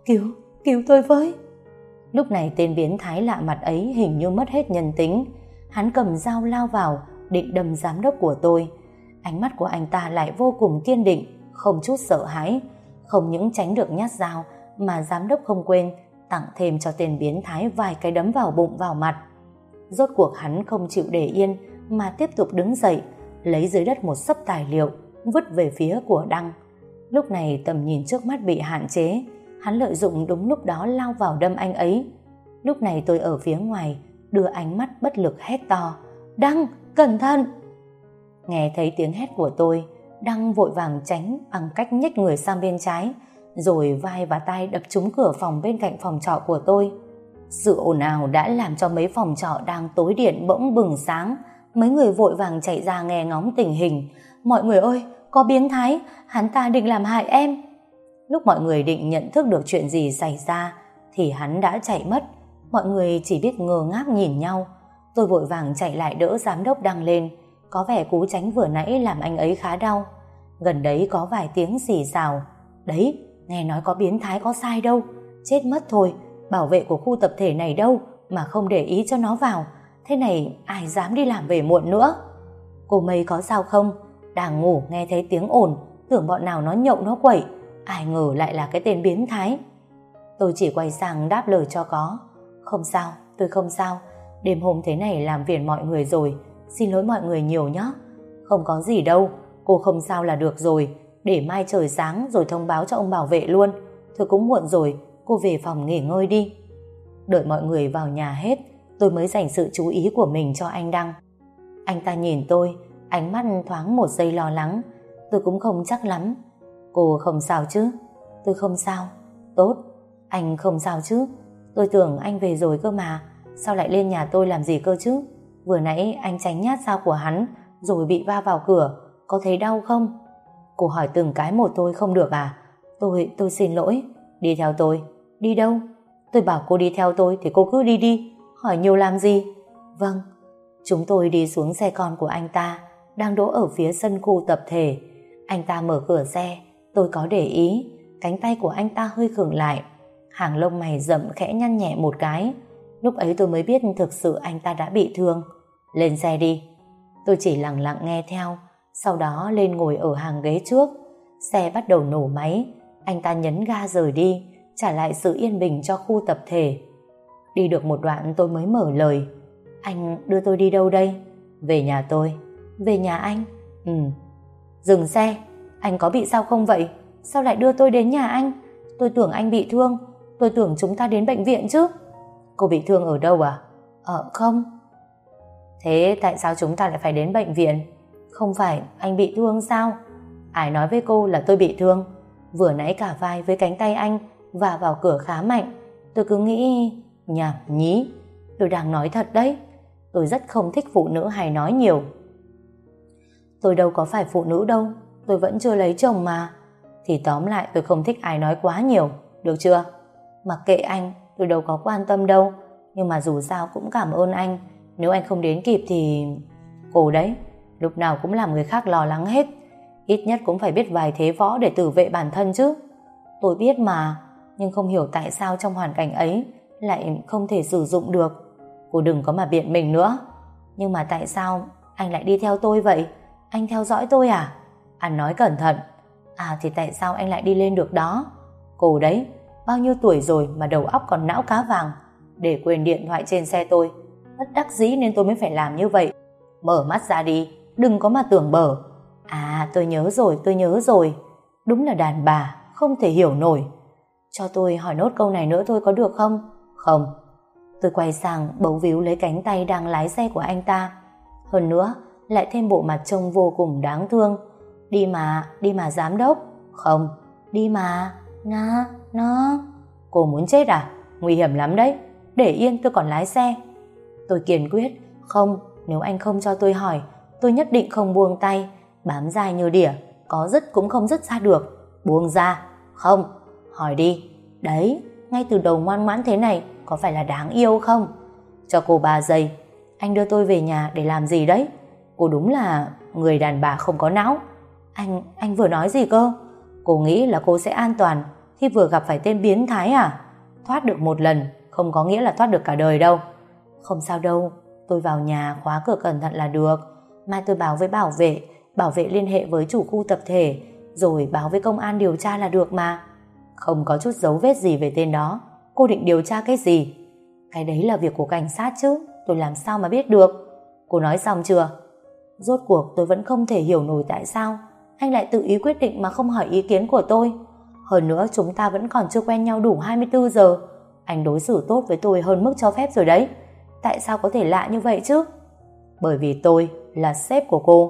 Cứu tôi với! Lúc này tên biến thái lạ mặt ấy hình như mất hết nhân tính. Hắn cầm dao lao vào định đâm giám đốc của tôi. Ánh mắt của anh ta lại vô cùng kiên định, không chút sợ hãi. Không những tránh được nhát dao mà giám đốc không quên tặng thêm cho tên biến thái vài cái đấm vào bụng vào mặt. Rốt cuộc hắn không chịu để yên mà tiếp tục đứng dậy, lấy dưới đất một xấp tài liệu vứt về phía của Đăng. Lúc này tầm nhìn trước mắt bị hạn chế, hắn lợi dụng đúng lúc đó lao vào đâm anh ấy. Lúc này tôi ở phía ngoài đưa ánh mắt bất lực hét to, Đăng, cẩn thận! Nghe thấy tiếng hét của tôi, đang vội vàng tránh bằng cách nhích người sang bên trái, rồi vai và tay đập trúng cửa phòng bên cạnh phòng trọ của tôi. Sự ồn ào đã làm cho mấy phòng trọ đang tối điện bỗng bừng sáng. Mấy người vội vàng chạy ra nghe ngóng tình hình. Mọi người ơi, có biến thái, hắn ta định làm hại em. Lúc mọi người định nhận thức được chuyện gì xảy ra thì hắn đã chạy mất. Mọi người chỉ biết ngơ ngác nhìn nhau. Tôi vội vàng chạy lại đỡ giám đốc đang lên. Có vẻ cú tránh vừa nãy làm anh ấy khá đau. Gần đấy có vài tiếng xì xào. Đấy, nghe nói có biến thái có sai đâu. Chết mất thôi, bảo vệ của khu tập thể này đâu mà không để ý cho nó vào. Thế này ai dám đi làm về muộn nữa. Cô Mây có sao không? Đang ngủ nghe thấy tiếng ồn, tưởng bọn nào nó nhậu nó quẩy, ai ngờ lại là cái tên biến thái. Tôi chỉ quay sang đáp lời cho có. Không sao, tôi không sao. Đêm hôm thế này làm phiền mọi người rồi, xin lỗi mọi người nhiều nhé. Không có gì đâu, cô không sao là được rồi. Để mai trời sáng rồi thông báo cho ông bảo vệ luôn. Thôi cũng muộn rồi, cô về phòng nghỉ ngơi đi. Đợi mọi người vào nhà hết, tôi mới dành sự chú ý của mình cho anh Đăng. Anh ta nhìn tôi, ánh mắt thoáng một giây lo lắng. Tôi cũng không chắc lắm. Cô không sao chứ? Tôi không sao. Tốt, anh không sao chứ? Tôi tưởng anh về rồi cơ mà. Sao lại lên nhà tôi làm gì cơ chứ? Vừa nãy anh tránh nhát dao của hắn rồi bị va vào cửa, có thấy đau không? Cô hỏi từng cái một tôi không được à? Tôi xin lỗi. Đi theo tôi. Đi đâu? Tôi bảo cô đi theo tôi thì cô cứ đi đi. Hỏi nhiều làm gì? Vâng. Chúng tôi đi xuống xe con của anh ta đang đỗ ở phía sân khu tập thể. Anh ta mở cửa xe. Tôi có để ý cánh tay của anh ta hơi khựng lại, hàng lông mày rậm khẽ nhăn nhẹ một cái. Lúc ấy tôi mới biết thực sự anh ta đã bị thương. Lên xe đi. Tôi chỉ lặng lặng nghe theo, sau đó lên ngồi ở hàng ghế trước. Xe bắt đầu nổ máy. Anh ta nhấn ga rời đi, trả lại sự yên bình cho khu tập thể. Đi được một đoạn tôi mới mở lời. Anh đưa tôi đi đâu đây? Về nhà tôi. Về nhà anh? Ừ. Dừng xe. Anh có bị sao không vậy? Sao lại đưa tôi đến nhà anh? Tôi tưởng anh bị thương. Tôi tưởng chúng ta đến bệnh viện chứ. Cô bị thương ở đâu à? Không. Thế tại sao chúng ta lại phải đến bệnh viện? Không phải anh bị thương sao? Ai nói với cô là tôi bị thương? Vừa nãy cả vai với cánh tay anh va vào cửa khá mạnh. Tôi cứ nghĩ... Nhảm nhí. Tôi đang nói thật đấy. Tôi rất không thích phụ nữ hay nói nhiều. Tôi đâu có phải phụ nữ đâu. Tôi vẫn chưa lấy chồng mà. Thì tóm lại tôi không thích ai nói quá nhiều. Được chưa? Mặc kệ anh, tôi đâu có quan tâm đâu. Nhưng mà dù sao cũng cảm ơn anh. Nếu anh không đến kịp thì... Cô đấy, lúc nào cũng làm người khác lo lắng hết. Ít nhất cũng phải biết vài thế võ để tự vệ bản thân chứ. Tôi biết mà, nhưng không hiểu tại sao trong hoàn cảnh ấy lại không thể sử dụng được. Cô đừng có mà biện mình nữa. Nhưng mà tại sao anh lại đi theo tôi vậy? Anh theo dõi tôi à? Anh nói cẩn thận. À thì tại sao anh lại đi lên được đó? Cô đấy, bao nhiêu tuổi rồi mà đầu óc còn não cá vàng. Để quên điện thoại trên xe tôi. Bất đắc dĩ nên tôi mới phải làm như vậy. Mở mắt ra đi, đừng có mà tưởng bở. À tôi nhớ rồi. Đúng là đàn bà, không thể hiểu nổi. Cho tôi hỏi nốt câu này nữa thôi có được không? Không. Tôi quay sang bấu víu lấy cánh tay đang lái xe của anh ta. Hơn nữa, lại thêm bộ mặt trông vô cùng đáng thương. Đi mà giám đốc. Không, đi mà. Nó. Cô muốn chết à? Nguy hiểm lắm đấy. Để yên tôi còn lái xe. Tôi kiên quyết. Không, nếu anh không cho tôi hỏi, tôi nhất định không buông tay. Bám dai như đỉa, có dứt cũng không dứt ra được. Buông ra. Không, hỏi đi. Đấy, ngay từ đầu ngoan ngoãn thế này có phải là đáng yêu không? Cho cô 3 giây. Anh đưa tôi về nhà để làm gì đấy? Cô đúng là người đàn bà không có não. Anh vừa nói gì cơ? Cô nghĩ là cô sẽ an toàn khi vừa gặp phải tên biến thái à? Thoát được một lần không có nghĩa là thoát được cả đời đâu. Không sao đâu, tôi vào nhà khóa cửa cẩn thận là được. Mai tôi báo với bảo vệ liên hệ với chủ khu tập thể, rồi báo với công an điều tra là được mà. Không có chút dấu vết gì về tên đó. Cô định điều tra cái gì? Cái đấy là việc của cảnh sát chứ, tôi làm sao mà biết được. Cô nói xong chưa? Rốt cuộc tôi vẫn không thể hiểu nổi tại sao anh lại tự ý quyết định mà không hỏi ý kiến của tôi. Hơn nữa chúng ta vẫn còn chưa quen nhau đủ 24 giờ. Anh đối xử tốt với tôi hơn mức cho phép rồi đấy. Tại sao có thể lạ như vậy chứ? Bởi vì tôi là sếp của cô.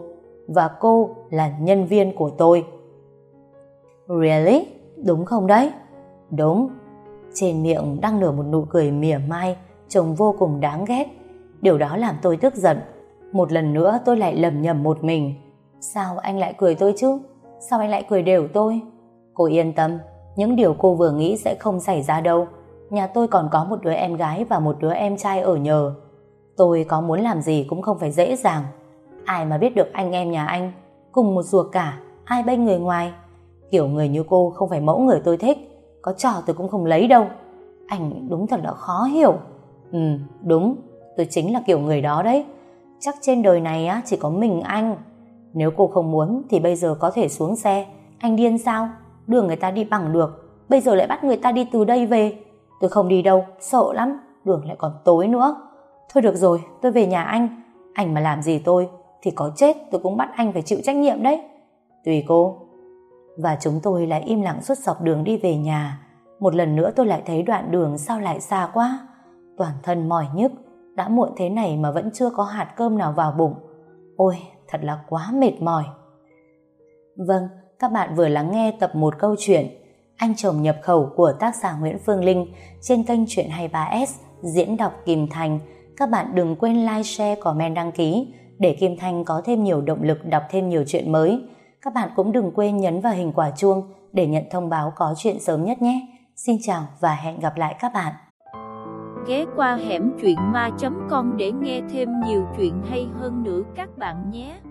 và cô là nhân viên của tôi. Really? Đúng không đấy? Đúng. Trên miệng đang nở một nụ cười mỉa mai, trông vô cùng đáng ghét. Điều đó làm tôi tức giận. Một lần nữa tôi lại lẩm nhẩm một mình. Sao anh lại cười tôi chứ? Sao anh lại cười đều tôi? Cô yên tâm, những điều cô vừa nghĩ sẽ không xảy ra đâu. Nhà tôi còn có một đứa em gái và một đứa em trai ở nhờ. Tôi có muốn làm gì cũng không phải dễ dàng. Ai mà biết được anh em nhà anh cùng một ruột cả, ai bênh người ngoài. Kiểu người như cô không phải mẫu người tôi thích. Có trò tôi cũng không lấy đâu. Anh đúng thật là khó hiểu. Đúng, tôi chính là kiểu người đó đấy. Chắc trên đời này á chỉ có mình anh. Nếu cô không muốn thì bây giờ có thể xuống xe. Anh điên sao? Đưa người ta đi bằng được, bây giờ lại bắt người ta đi từ đây về. Tôi không đi đâu, sợ lắm. Đường lại còn tối nữa. Thôi được rồi, tôi về nhà anh. Anh mà làm gì tôi thì có chết tôi cũng bắt anh phải chịu trách nhiệm đấy. Tùy cô. Và chúng tôi lại im lặng suốt dọc đường đi về nhà. Một lần nữa tôi lại thấy đoạn đường sao lại xa quá. Toàn thân mỏi nhức. Đã muộn thế này mà vẫn chưa có hạt cơm nào vào bụng. Ôi, thật là quá mệt mỏi. Vâng, các bạn vừa lắng nghe tập 1 câu chuyện Anh chồng nhập khẩu của tác giả Nguyễn Phương Linh trên kênh Chuyện 23S diễn đọc Kim Thành. Các bạn đừng quên like, share, comment, đăng ký để Kim Thành có thêm nhiều động lực đọc thêm nhiều chuyện mới. Các bạn cũng đừng quên nhấn vào hình quả chuông để nhận thông báo có chuyện sớm nhất nhé. Xin chào và hẹn gặp lại các bạn. Ghé qua hẻm truyện ma.com để nghe thêm nhiều chuyện hay hơn nữa các bạn nhé.